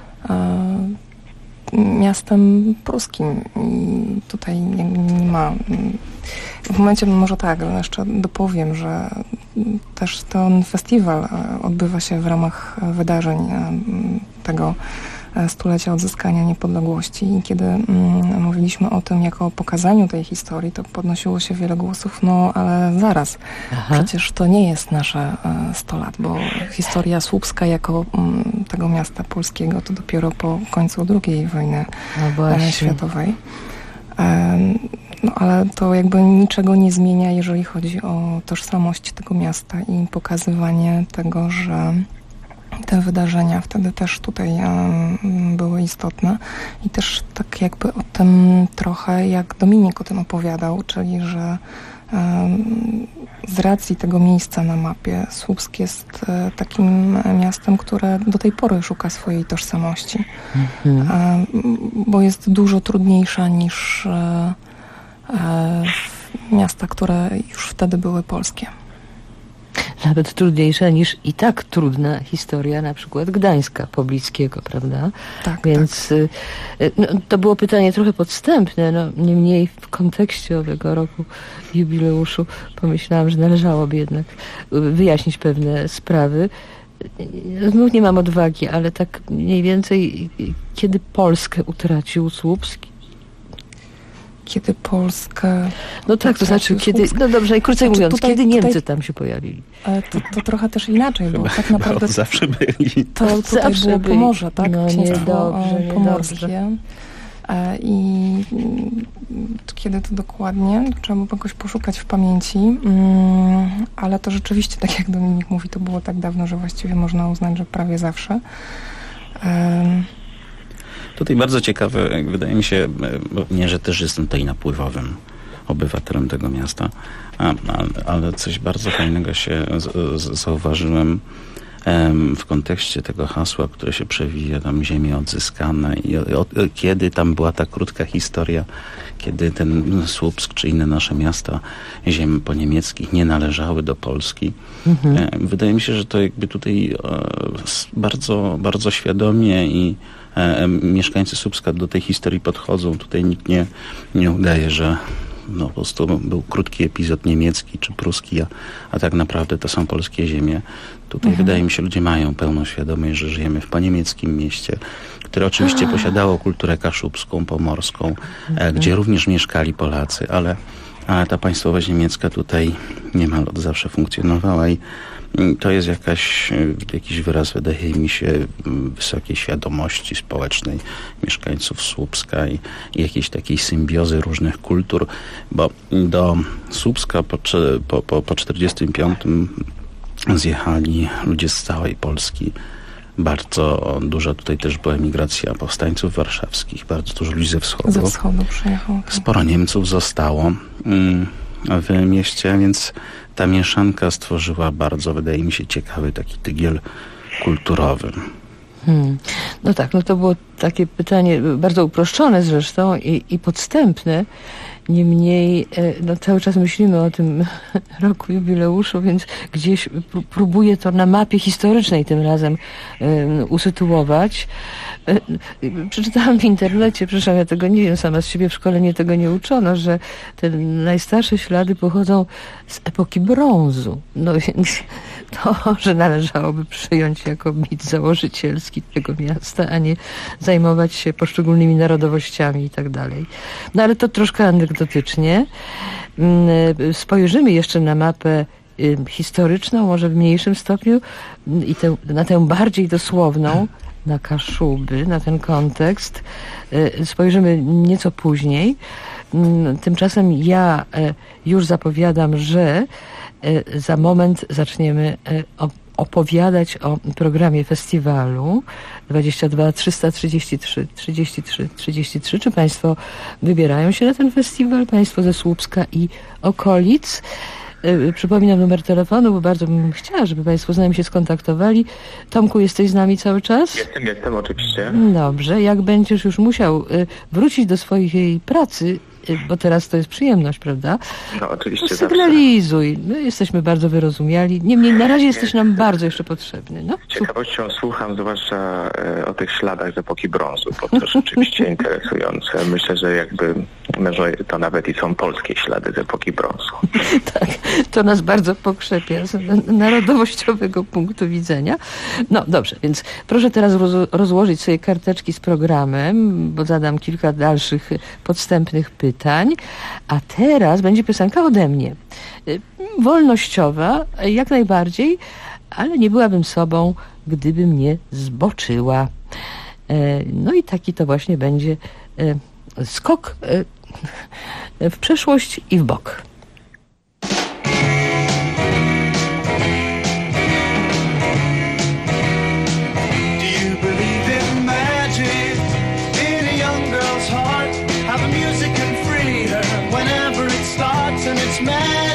S14: miastem pruskim i tutaj nie ma... W momencie, może tak, ale jeszcze dopowiem, że też ten festiwal odbywa się w ramach wydarzeń tego stulecia odzyskania niepodległości i kiedy mówiliśmy o tym jako o pokazaniu tej historii, to podnosiło się wiele głosów, ale zaraz, przecież to nie jest nasze 100 lat, bo historia Słupska jako tego miasta polskiego to dopiero po końcu II wojny światowej. Ale to jakby niczego nie zmienia, jeżeli chodzi o tożsamość tego miasta i pokazywanie tego, że te wydarzenia wtedy też tutaj były istotne i też tak jakby o tym trochę, jak Dominik o tym opowiadał, czyli że Z racji tego miejsca na mapie Słupsk jest takim miastem, które do tej pory szuka swojej tożsamości, bo jest dużo trudniejsza niż miasta, które już wtedy były polskie.
S12: Nawet trudniejsza niż i tak trudna historia na przykład Gdańska Poblickiego, prawda?
S14: Tak,
S12: więc no, to było pytanie trochę podstępne, no niemniej w kontekście owego roku jubileuszu pomyślałam, że należałoby jednak wyjaśnić pewne sprawy. Znów nie mam odwagi, ale tak mniej więcej kiedy Polskę utracił Słupsk?
S14: Kiedy Polskę...
S12: No tak, to znaczy kiedy... No dobrze, najkrócej mówiąc, kiedy Niemcy tam się pojawili?
S14: To trochę też inaczej, bo tak naprawdę...
S13: Zawsze byli.
S14: To tutaj
S12: zawsze
S14: było
S12: byli.
S14: Pomorze, tak?
S12: No
S14: Księstwo pomorskie.
S12: Niedobrze.
S14: I kiedy to dokładnie? Trzeba było jakoś poszukać w pamięci, ale to rzeczywiście, tak jak Dominik mówi, to było tak dawno, że właściwie można uznać, że prawie zawsze.
S13: Tutaj bardzo ciekawe, wydaje mi się, nie, że też jestem tutaj napływowym obywatelem tego miasta, ale coś bardzo fajnego się zauważyłem w kontekście tego hasła, które się przewija, tam ziemie odzyskane i kiedy tam była ta krótka historia, kiedy ten Słupsk czy inne nasze miasta ziem poniemieckich nie należały do Polski. Wydaje mi się, że to jakby tutaj bardzo, bardzo świadomie i mieszkańcy Słupska do tej historii podchodzą. Tutaj nikt nie udaje, że no, po prostu był krótki epizod niemiecki czy pruski, a tak naprawdę to są polskie ziemie. Tutaj wydaje mi się, ludzie mają pełną świadomość, że żyjemy w poniemieckim mieście, które oczywiście posiadało kulturę kaszubską, pomorską, gdzie również mieszkali Polacy, ale ta państwowość niemiecka tutaj niemal od zawsze funkcjonowała i to jest jakiś wyraz, wydaje mi się, wysokiej świadomości społecznej mieszkańców Słupska i jakiejś takiej symbiozy różnych kultur, bo do Słupska po 1945 zjechali ludzie z całej Polski. Bardzo duża tutaj też była emigracja powstańców warszawskich, bardzo dużo ludzi ze wschodu.
S14: Ze wschodu przyjechało. Tak.
S13: Sporo Niemców zostało w mieście, więc ta mieszanka stworzyła bardzo, wydaje mi się, ciekawy taki tygiel kulturowy.
S12: No tak, no to było takie pytanie bardzo uproszczone zresztą i podstępne. Niemniej no, cały czas myślimy o tym roku jubileuszu, więc gdzieś próbuję to na mapie historycznej tym razem usytuować. Przeczytałam w internecie, przepraszam, ja tego nie wiem, sama z siebie w szkole mnie tego nie uczono, że te najstarsze ślady pochodzą z epoki brązu. No więc to, że należałoby przyjąć jako mit założycielski tego miasta, a nie zajmować się poszczególnymi narodowościami i tak dalej. No ale to troszkę anegdotycznie. Spojrzymy jeszcze na mapę historyczną, może w mniejszym stopniu i na tę bardziej dosłowną, na Kaszuby, na ten kontekst. Spojrzymy nieco później. Tymczasem ja już zapowiadam, że za moment zaczniemy opowiadać o programie festiwalu 22 333 33 33. Czy Państwo wybierają się na ten festiwal? Państwo ze Słupska i okolic. Przypominam numer telefonu, bo bardzo bym chciała, żeby Państwo z nami się skontaktowali. Tomku, jesteś z nami cały czas?
S15: Jestem oczywiście.
S12: Dobrze, jak będziesz już musiał wrócić do swojej pracy, bo teraz to jest przyjemność, prawda?
S15: No oczywiście.
S12: Sygnalizuj. My jesteśmy bardzo wyrozumiali. Niemniej na razie jesteś nam bardzo jeszcze potrzebny. No.
S15: Z ciekawością słucham zwłaszcza o tych śladach z epoki brązu, bo to rzeczywiście interesujące. Myślę, że jakby może to nawet i są polskie ślady z epoki brązu.
S12: Tak, to nas bardzo pokrzepia z narodowościowego punktu widzenia. No dobrze, więc proszę teraz rozłożyć sobie karteczki z programem, bo zadam kilka dalszych podstępnych pytań. A teraz będzie piosenka ode mnie. Wolnościowa, jak najbardziej, ale nie byłabym sobą, gdybym nie zboczyła. No i taki to właśnie będzie skok w przeszłość i w bok.
S16: And it's magic.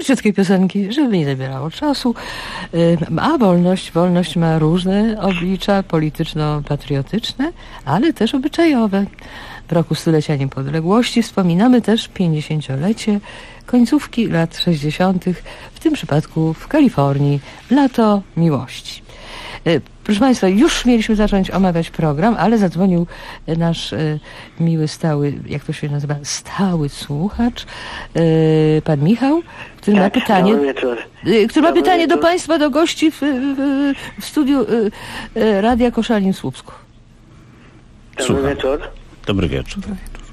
S12: króciutkiej piosenki, żeby nie zabierało czasu. A wolność ma różne oblicza polityczno-patriotyczne, ale też obyczajowe. W roku stulecia niepodległości wspominamy też 50-lecie końcówki lat 60., w tym przypadku w Kalifornii, Lato Miłości. Proszę Państwa, już mieliśmy zacząć omawiać program, ale zadzwonił nasz miły, stały, jak to się nazywa, stały słuchacz, pan Michał, który ma pytanie, do Państwa, do gości w studiu Radia Koszalin w Słupsku.
S16: Dobry wieczór.
S13: Dobry wieczór.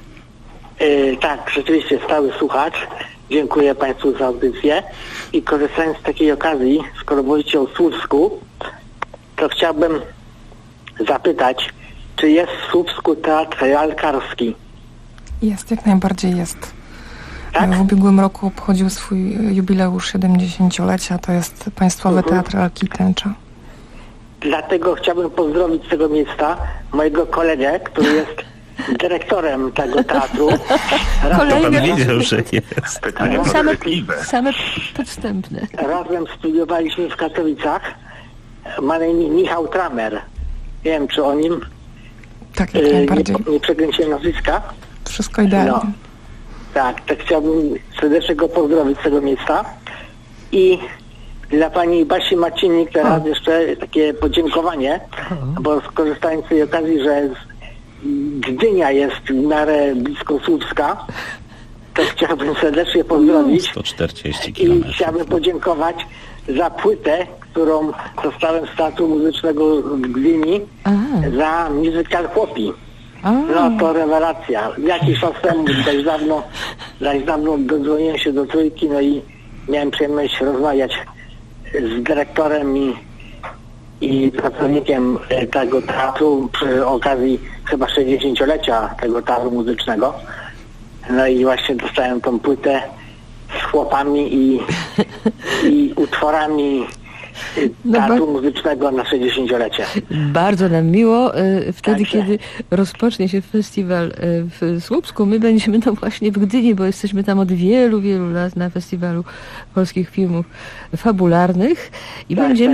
S16: Tak, rzeczywiście stały słuchacz. Dziękuję Państwu za audycję i korzystając z takiej okazji, skoro mówicie o Słupsku, to chciałbym zapytać, czy jest w Słupsku teatr lalkarski?
S14: Jest, jak najbardziej jest.
S16: Tak?
S14: W ubiegłym roku obchodził swój jubileusz 70-lecia, to jest Państwowy Teatr Lalki Tęcza.
S16: Dlatego chciałbym pozdrowić z tego miejsca mojego kolegę, który jest dyrektorem tego teatru.
S13: Pan wiedział, że jest.
S12: Same podstępne.
S16: Razem studiowaliśmy w Katowicach. Ma na imię Michał Tramer. Nie wiem, czy o nim
S14: tak, jak najbardziej.
S16: Nie przekręciłem nazwiska.
S14: Wszystko idealnie.
S16: No. Tak, tak chciałbym serdecznie go pozdrowić z tego miejsca. I dla pani Basi Marcinik teraz jeszcze takie podziękowanie, bo skorzystając z tej okazji, że Gdynia jest w miarę blisko Słupska, to chciałbym serdecznie pozdrowić.
S13: 140 km.
S16: I chciałbym podziękować za płytę, którą dostałem z Teatru Muzycznego w Gdyni za musical Chłopi. No to rewelacja. Jakiś czas temu, dość dawno dodzwoniłem się do Trójki, no i miałem przyjemność rozmawiać z dyrektorem i pracownikiem tego teatru przy okazji chyba 60-lecia tego Teatru Muzycznego. No i właśnie dostałem tą płytę z chłopami i utworami Teatru Muzycznego na 60-lecie.
S12: Bardzo nam miło. Wtedy, kiedy rozpocznie się festiwal w Słupsku, my będziemy właśnie w Gdyni, bo jesteśmy tam od wielu, wielu lat na festiwalu polskich filmów fabularnych i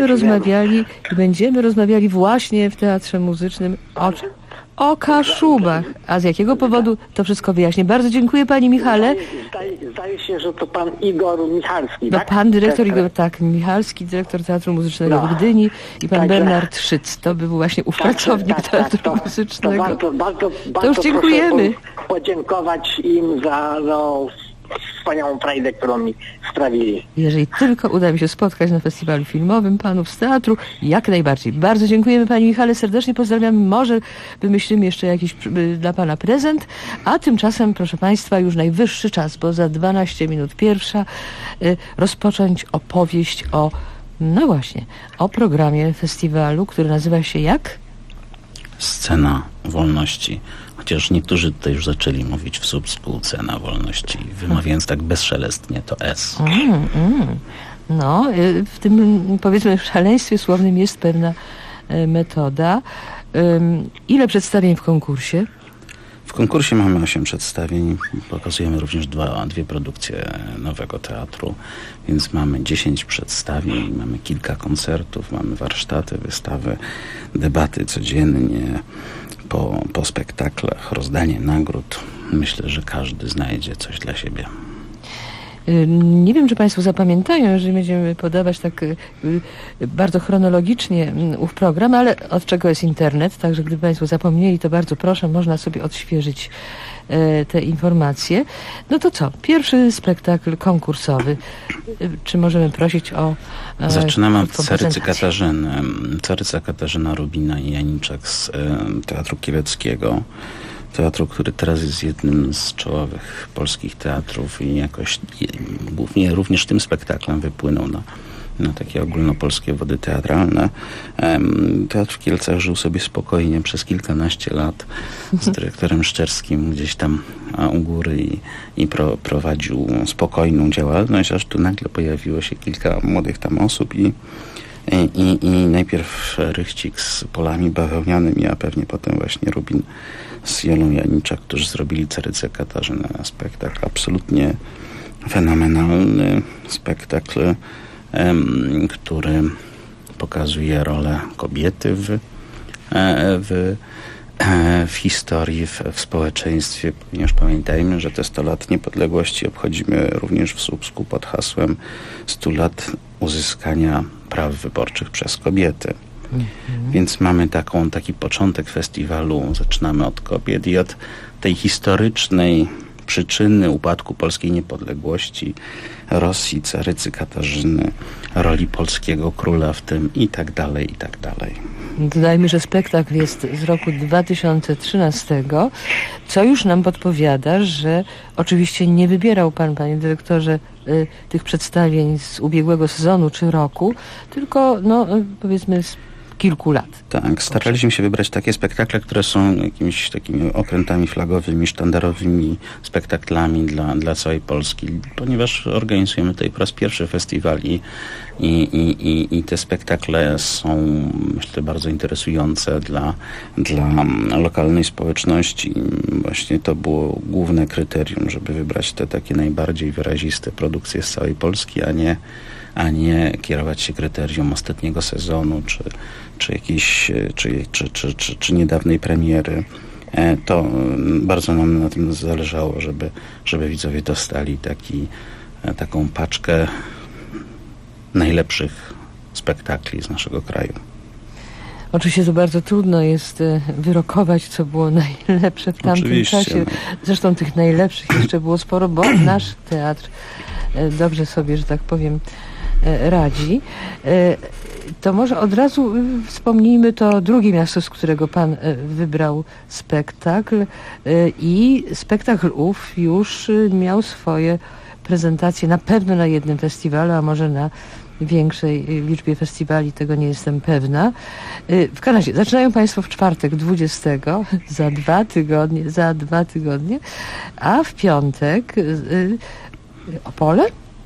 S12: będziemy rozmawiali właśnie w Teatrze Muzycznym o Kaszubach. A z jakiego powodu, to wszystko wyjaśnię. Bardzo dziękuję Panie Michale.
S16: Zdaje się, że to Pan Igor Michalski,
S12: no,
S16: tak?
S12: Pan dyrektor Igor, tak, Michalski, dyrektor Teatru Muzycznego w Gdyni i Pan Bernard Szyc. To był właśnie ów pracownik Teatru Muzycznego.
S16: To
S12: już dziękujemy.
S16: Podziękować im za wspaniałą frajdę, którą mi sprawili.
S12: Jeżeli tylko uda mi się spotkać na festiwalu filmowym panów z teatru, jak najbardziej. Bardzo dziękujemy Panie Michale, serdecznie pozdrawiamy. Może wymyślimy jeszcze jakiś dla Pana prezent, a tymczasem, proszę Państwa, już najwyższy czas, bo za 12 minut pierwsza rozpocząć opowieść o programie festiwalu, który nazywa się jak?
S13: Scena Wolności. Chociaż niektórzy tutaj już zaczęli mówić w Słupsku Cena Wolności, wymawiając tak bezszelestnie to S.
S12: No, w tym, powiedzmy, szaleństwie słownym jest pewna metoda. Ile przedstawień w konkursie?
S13: W konkursie mamy 8 przedstawień. Pokazujemy również dwie produkcje nowego teatru, więc mamy 10 przedstawień, mamy kilka koncertów, mamy warsztaty, wystawy, debaty codziennie, po spektaklach, rozdanie nagród. Myślę, że każdy znajdzie coś dla siebie.
S12: Nie wiem, czy Państwo zapamiętają, jeżeli będziemy podawać tak bardzo chronologicznie ów program, ale od czego jest internet, także gdyby Państwo zapomnieli, to bardzo proszę, można sobie odświeżyć te informacje. No to co? Pierwszy spektakl konkursowy. Czy możemy prosić o
S13: Zaczynamy od Carycy Katarzyny. Caryca Katarzyna Rubina i Janiczak z Teatru Kieleckiego. Teatru, który teraz jest jednym z czołowych polskich teatrów i jakoś głównie również tym spektaklem wypłynął na takie ogólnopolskie wody teatralne. Teatr w Kielcach żył sobie spokojnie przez kilkanaście lat z dyrektorem Szczerskim gdzieś tam u góry i prowadził spokojną działalność, aż tu nagle pojawiło się kilka młodych tam osób i najpierw Rychcik z polami bawełnianymi, a pewnie potem właśnie Rubin z Jolą Janiczak, którzy zrobili Carycę Katarzynę, spektakl absolutnie fenomenalny spektakl, który pokazuje rolę kobiety w historii, w społeczeństwie, ponieważ pamiętajmy, że te 100 lat niepodległości obchodzimy również w Słupsku pod hasłem 100 lat uzyskania praw wyborczych przez kobiety. Więc mamy taki początek festiwalu, zaczynamy od kobiet i od tej historycznej przyczyny upadku polskiej niepodległości, Rosji, carycy Katarzyny, roli polskiego króla w tym i tak dalej, i tak dalej.
S12: Dodajmy, że spektakl jest z roku 2013, co już nam podpowiada, że oczywiście nie wybierał pan, panie dyrektorze, tych przedstawień z ubiegłego sezonu czy roku, tylko powiedzmy z kilku lat.
S13: Tak, staraliśmy się wybrać takie spektakle, które są jakimiś takimi okrętami flagowymi, sztandarowymi spektaklami dla całej Polski, ponieważ organizujemy tutaj po raz pierwszy festiwal i te spektakle są, myślę, bardzo interesujące dla lokalnej społeczności. Właśnie to było główne kryterium, żeby wybrać te takie najbardziej wyraziste produkcje z całej Polski, a nie kierować się kryterium ostatniego sezonu, czy niedawnej premiery. To bardzo nam na tym zależało, żeby widzowie dostali taką paczkę najlepszych spektakli z naszego kraju.
S12: Oczywiście to bardzo trudno jest wyrokować, co było najlepsze w tamtym czasie. Zresztą tych najlepszych jeszcze było sporo, bo nasz teatr dobrze sobie, że tak powiem, radzi. To może od razu wspomnijmy to drugie miasto, z którego pan wybrał spektakl, i spektakl ów już miał swoje prezentacje na pewno na jednym festiwalu, a może na większej liczbie festiwali, tego nie jestem pewna. W każdym razie zaczynają państwo w czwartek 20, za dwa tygodnie, a w piątek Opole?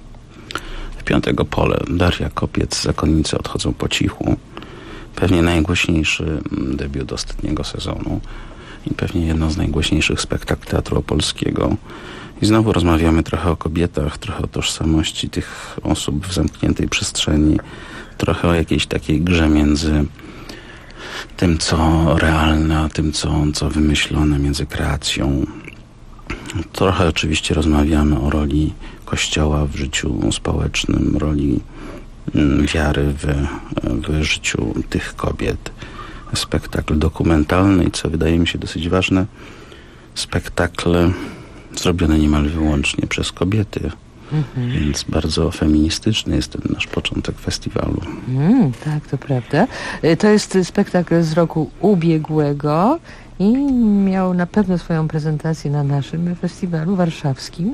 S13: W piątek Opole. Daria Kopiec, Zakonnice odchodzą po cichu. Pewnie najgłośniejszy debiut ostatniego sezonu i pewnie jedno z najgłośniejszych spektakli teatru opolskiego. I znowu rozmawiamy trochę o kobietach, trochę o tożsamości tych osób w zamkniętej przestrzeni, trochę o jakiejś takiej grze między tym, co realne, a tym, co wymyślone, między kreacją. Trochę oczywiście rozmawiamy o roli Kościoła w życiu społecznym, roli wiary w życiu tych kobiet. Spektakl dokumentalny i, co wydaje mi się dosyć ważne, spektakl zrobiony niemal wyłącznie przez kobiety. Więc bardzo feministyczny jest ten nasz początek festiwalu.
S12: Tak, to prawda. To jest spektakl z roku ubiegłego i miał na pewno swoją prezentację na naszym festiwalu warszawskim.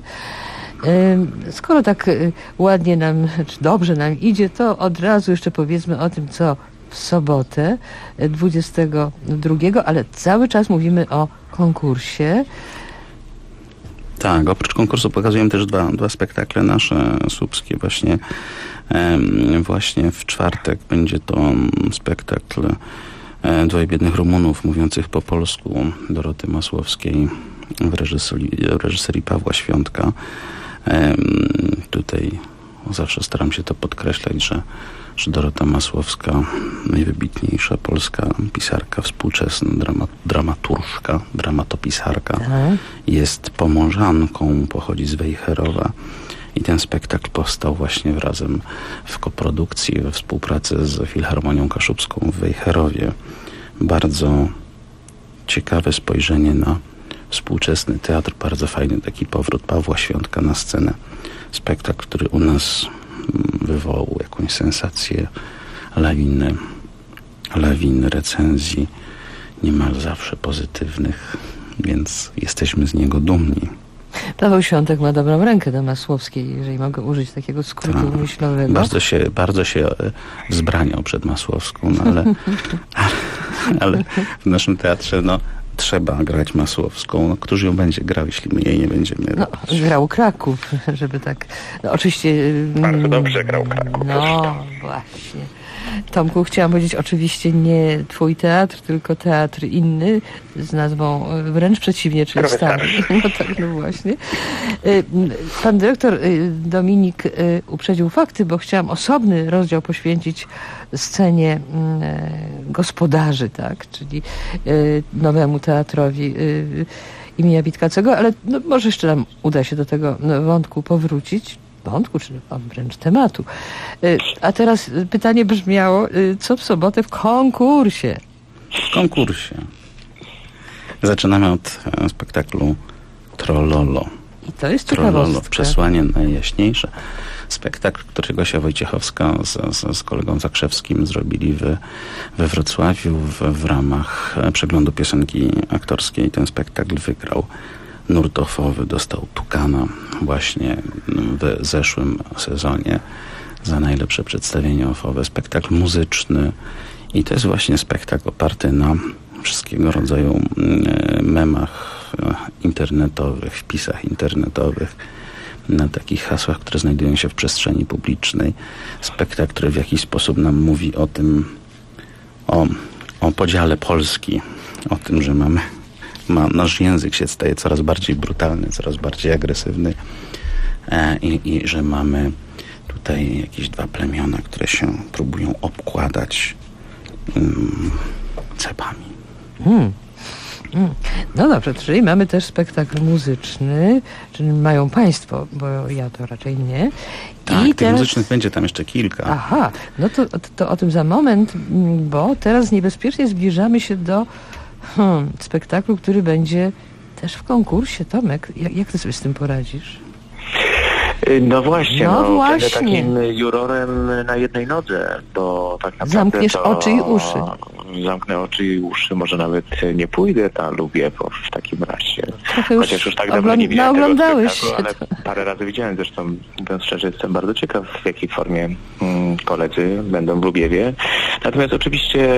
S12: Skoro tak ładnie nam, czy dobrze nam idzie, to od razu jeszcze powiedzmy o tym, co w sobotę 22, ale cały czas mówimy o konkursie.
S13: Tak, oprócz konkursu pokazujemy też dwa spektakle nasze słupskie. Właśnie w czwartek będzie to spektakl Dwoje biednych Rumunów mówiących po polsku Doroty Masłowskiej w reżyserii Pawła Świątka. Tutaj zawsze staram się to podkreślać, że Dorota Masłowska, najwybitniejsza polska pisarka, współczesna dramaturżka, dramatopisarka, jest Pomorzanką, pochodzi z Wejherowa i ten spektakl powstał właśnie razem w koprodukcji, we współpracy z Filharmonią Kaszubską w Wejherowie. Bardzo ciekawe spojrzenie na współczesny teatr, bardzo fajny taki powrót Pawła Świątka na scenę. Spektakl, który u nas wywołał jakąś sensację, lawiny recenzji, niemal zawsze pozytywnych, więc jesteśmy z niego dumni.
S12: Paweł Świątek ma dobrą rękę do Masłowskiej, jeżeli mogę użyć takiego skrótu myślowego.
S13: Bardzo się wzbraniał przed Masłowską, ale w naszym teatrze trzeba grać Masłowską. Któż ją będzie grał, jeśli my jej nie będziemy grać?
S12: Grał Kraków, żeby tak... oczywiście...
S15: Bardzo dobrze grał Kraków.
S12: No, właśnie. Tomku, chciałam powiedzieć, oczywiście nie twój teatr, tylko teatr inny z nazwą wręcz przeciwnie, czyli stary. No tak, no właśnie. Pan dyrektor Dominik uprzedził fakty, bo chciałam osobny rozdział poświęcić scenie gospodarzy, tak, czyli nowemu teatrowi imienia Witkacego, ale no, może jeszcze nam uda się do tego wątku powrócić. Czy wręcz tematu. A teraz pytanie brzmiało, co w sobotę w konkursie?
S13: W konkursie. Zaczynamy od spektaklu Trollolo.
S12: I to jest
S13: Trollolo, przesłanie najjaśniejsze. Spektakl, który Gosia Wojciechowska z kolegą Zakrzewskim zrobili we Wrocławiu w ramach przeglądu piosenki aktorskiej. Ten spektakl wygrał nurt ofowy, dostał Tukana właśnie w zeszłym sezonie za najlepsze przedstawienie ofowe. Spektakl muzyczny i to jest właśnie spektakl oparty na wszystkiego rodzaju memach internetowych, wpisach internetowych, na takich hasłach, które znajdują się w przestrzeni publicznej. Spektakl, który w jakiś sposób nam mówi o tym, o podziale Polski, o tym, że nasz język się staje coraz bardziej brutalny, coraz bardziej agresywny i że mamy tutaj jakieś dwa plemiona, które się próbują obkładać cepami.
S12: No dobrze, czyli mamy też spektakl muzyczny, czyli mają państwo, bo ja to raczej nie.
S13: Tak, tych teraz muzycznych będzie tam jeszcze kilka.
S12: Aha, no to o tym za moment, bo teraz niebezpiecznie zbliżamy się do spektaklu, który będzie też w konkursie. Tomek, jak ty sobie z tym poradzisz?
S15: No właśnie, będę takim jurorem na jednej nodze, bo tak naprawdę
S12: zamkniesz oczy i uszy.
S15: Zamknę oczy i uszy, może nawet nie pójdę na Lubiewo w takim razie. Chociaż już tak dawno nie widziałem tego spektaklu, ale parę razy widziałem. Zresztą, mówiąc szczerze, jestem bardzo ciekaw, w jakiej formie koledzy będą w Lubiewie. Natomiast oczywiście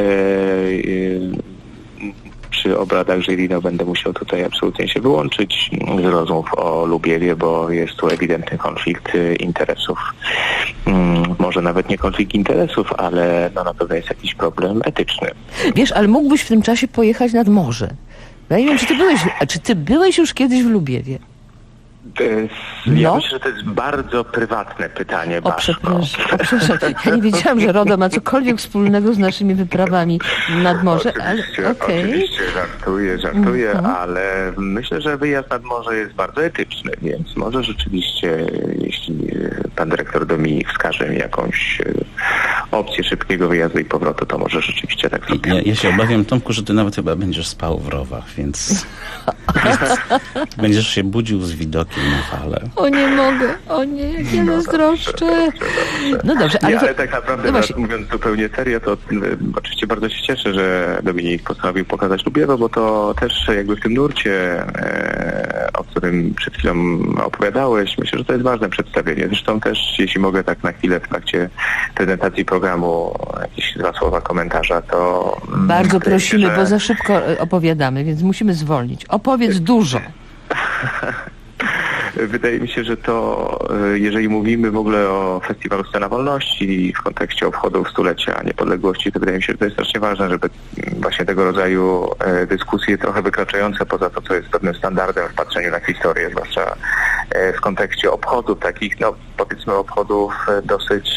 S15: przy obradach jury będę musiał tutaj absolutnie się wyłączyć z rozmów o Lubiewie, bo jest tu ewidentny konflikt interesów. Może nawet nie konflikt interesów, ale na pewno jest jakiś problem etyczny.
S12: Wiesz, ale mógłbyś w tym czasie pojechać nad morze. Ja nie wiem, czy ty byłeś już kiedyś w Lubiewie?
S15: Ja myślę, że to jest bardzo prywatne pytanie,
S12: przepraszam. Ja nie wiedziałam, że RODO ma cokolwiek wspólnego z naszymi wyprawami nad morze, ale okej.
S15: Oczywiście żartuję, ale myślę, że wyjazd nad morze jest bardzo etyczny, więc może rzeczywiście, jeśli pan dyrektor Dominik wskaże mi jakąś opcję szybkiego wyjazdu i powrotu, to może rzeczywiście tak zrobię.
S13: Ja się obawiam, Tomku, że ty nawet chyba będziesz spał w rowach, więc będziesz się budził z widokiem na falę.
S12: O nie mogę, jak ja zazdroszczę. No dobrze,
S15: ale tak naprawdę, mówiąc zupełnie serio, to oczywiście bardzo się cieszę, że Dominik postanowił pokazać Lubiewo, bo to też jakby w tym nurcie, o którym przed chwilą opowiadałeś, myślę, że to jest ważne przedstawienie. Zresztą też, jeśli mogę tak na chwilę w trakcie prezentacji programu jakieś 2 słowa komentarza, to...
S12: Bardzo prosimy, bo za szybko opowiadamy, więc musimy zwolnić. Opowiedz dużo.
S15: Wydaje mi się, że to, jeżeli mówimy w ogóle o festiwalu Scena Wolności w kontekście obchodów 100-lecia niepodległości, to wydaje mi się, że to jest strasznie ważne, żeby właśnie tego rodzaju dyskusje trochę wykraczające poza to, co jest pewnym standardem w patrzeniu na historię, zwłaszcza w kontekście obchodów takich, powiedzmy obchodów dosyć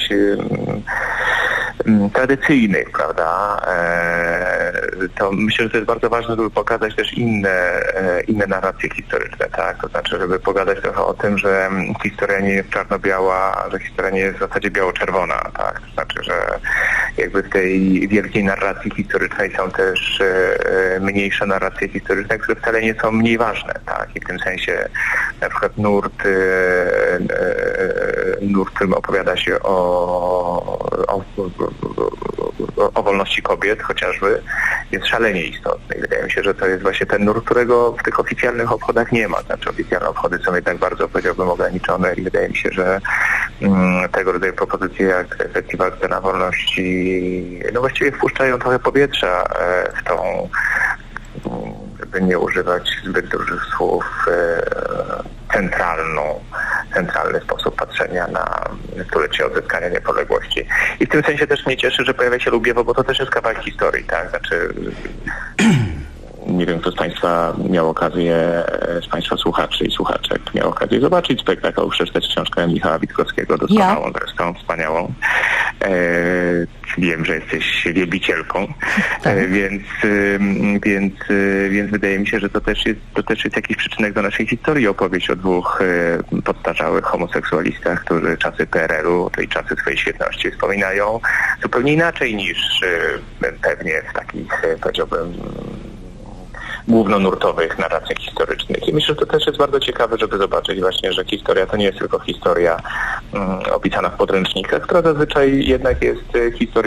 S15: tradycyjnych, prawda? To myślę, że to jest bardzo ważne, żeby pokazać też inne narracje historyczne, tak? To znaczy, żeby pogadać trochę o tym, że historia nie jest czarno-biała, że historia nie jest w zasadzie biało-czerwona, tak? To znaczy, że jakby w tej wielkiej narracji historycznej są też mniejsze narracje historyczne, które wcale nie są mniej ważne, tak? I w tym sensie na przykład nurt, w którym opowiada się o wolności kobiet chociażby, jest szalenie istotny. I wydaje mi się, że to jest właśnie ten nurt, którego w tych oficjalnych obchodach nie ma. Znaczy oficjalne obchody są jednak bardzo, powiedziałbym, ograniczone i wydaje mi się, że tego rodzaju propozycje jak Festiwal Scena Wolności właściwie wpuszczają trochę powietrza w tą, żeby nie używać zbyt dużych słów, centralny sposób patrzenia na stulecie odzyskania odzyskania niepodległości. I w tym sensie też mnie cieszy, że pojawia się Lubiewo, bo to też jest kawałek historii, tak? Znaczy... Nie wiem, kto z Państwa miał okazję, z Państwa słuchaczy i słuchaczek miał okazję zobaczyć spektakl, przeczytać książkę Michała Witkowskiego, doskonałą zresztą, wspaniałą. Wiem, że jesteś wielbicielką, więc wydaje mi się, że to też jest jakiś przyczynek do naszej historii, opowieść o dwóch podstarzałych homoseksualistach, którzy czasy PRL-u, tej czasy swojej świetności wspominają zupełnie inaczej niż pewnie w takich, powiedziałbym, głównonurtowych narracjach historycznych. I myślę, że to też jest bardzo ciekawe, żeby zobaczyć właśnie, że historia to nie jest tylko historia opisana w podręcznikach, która zazwyczaj jednak jest historią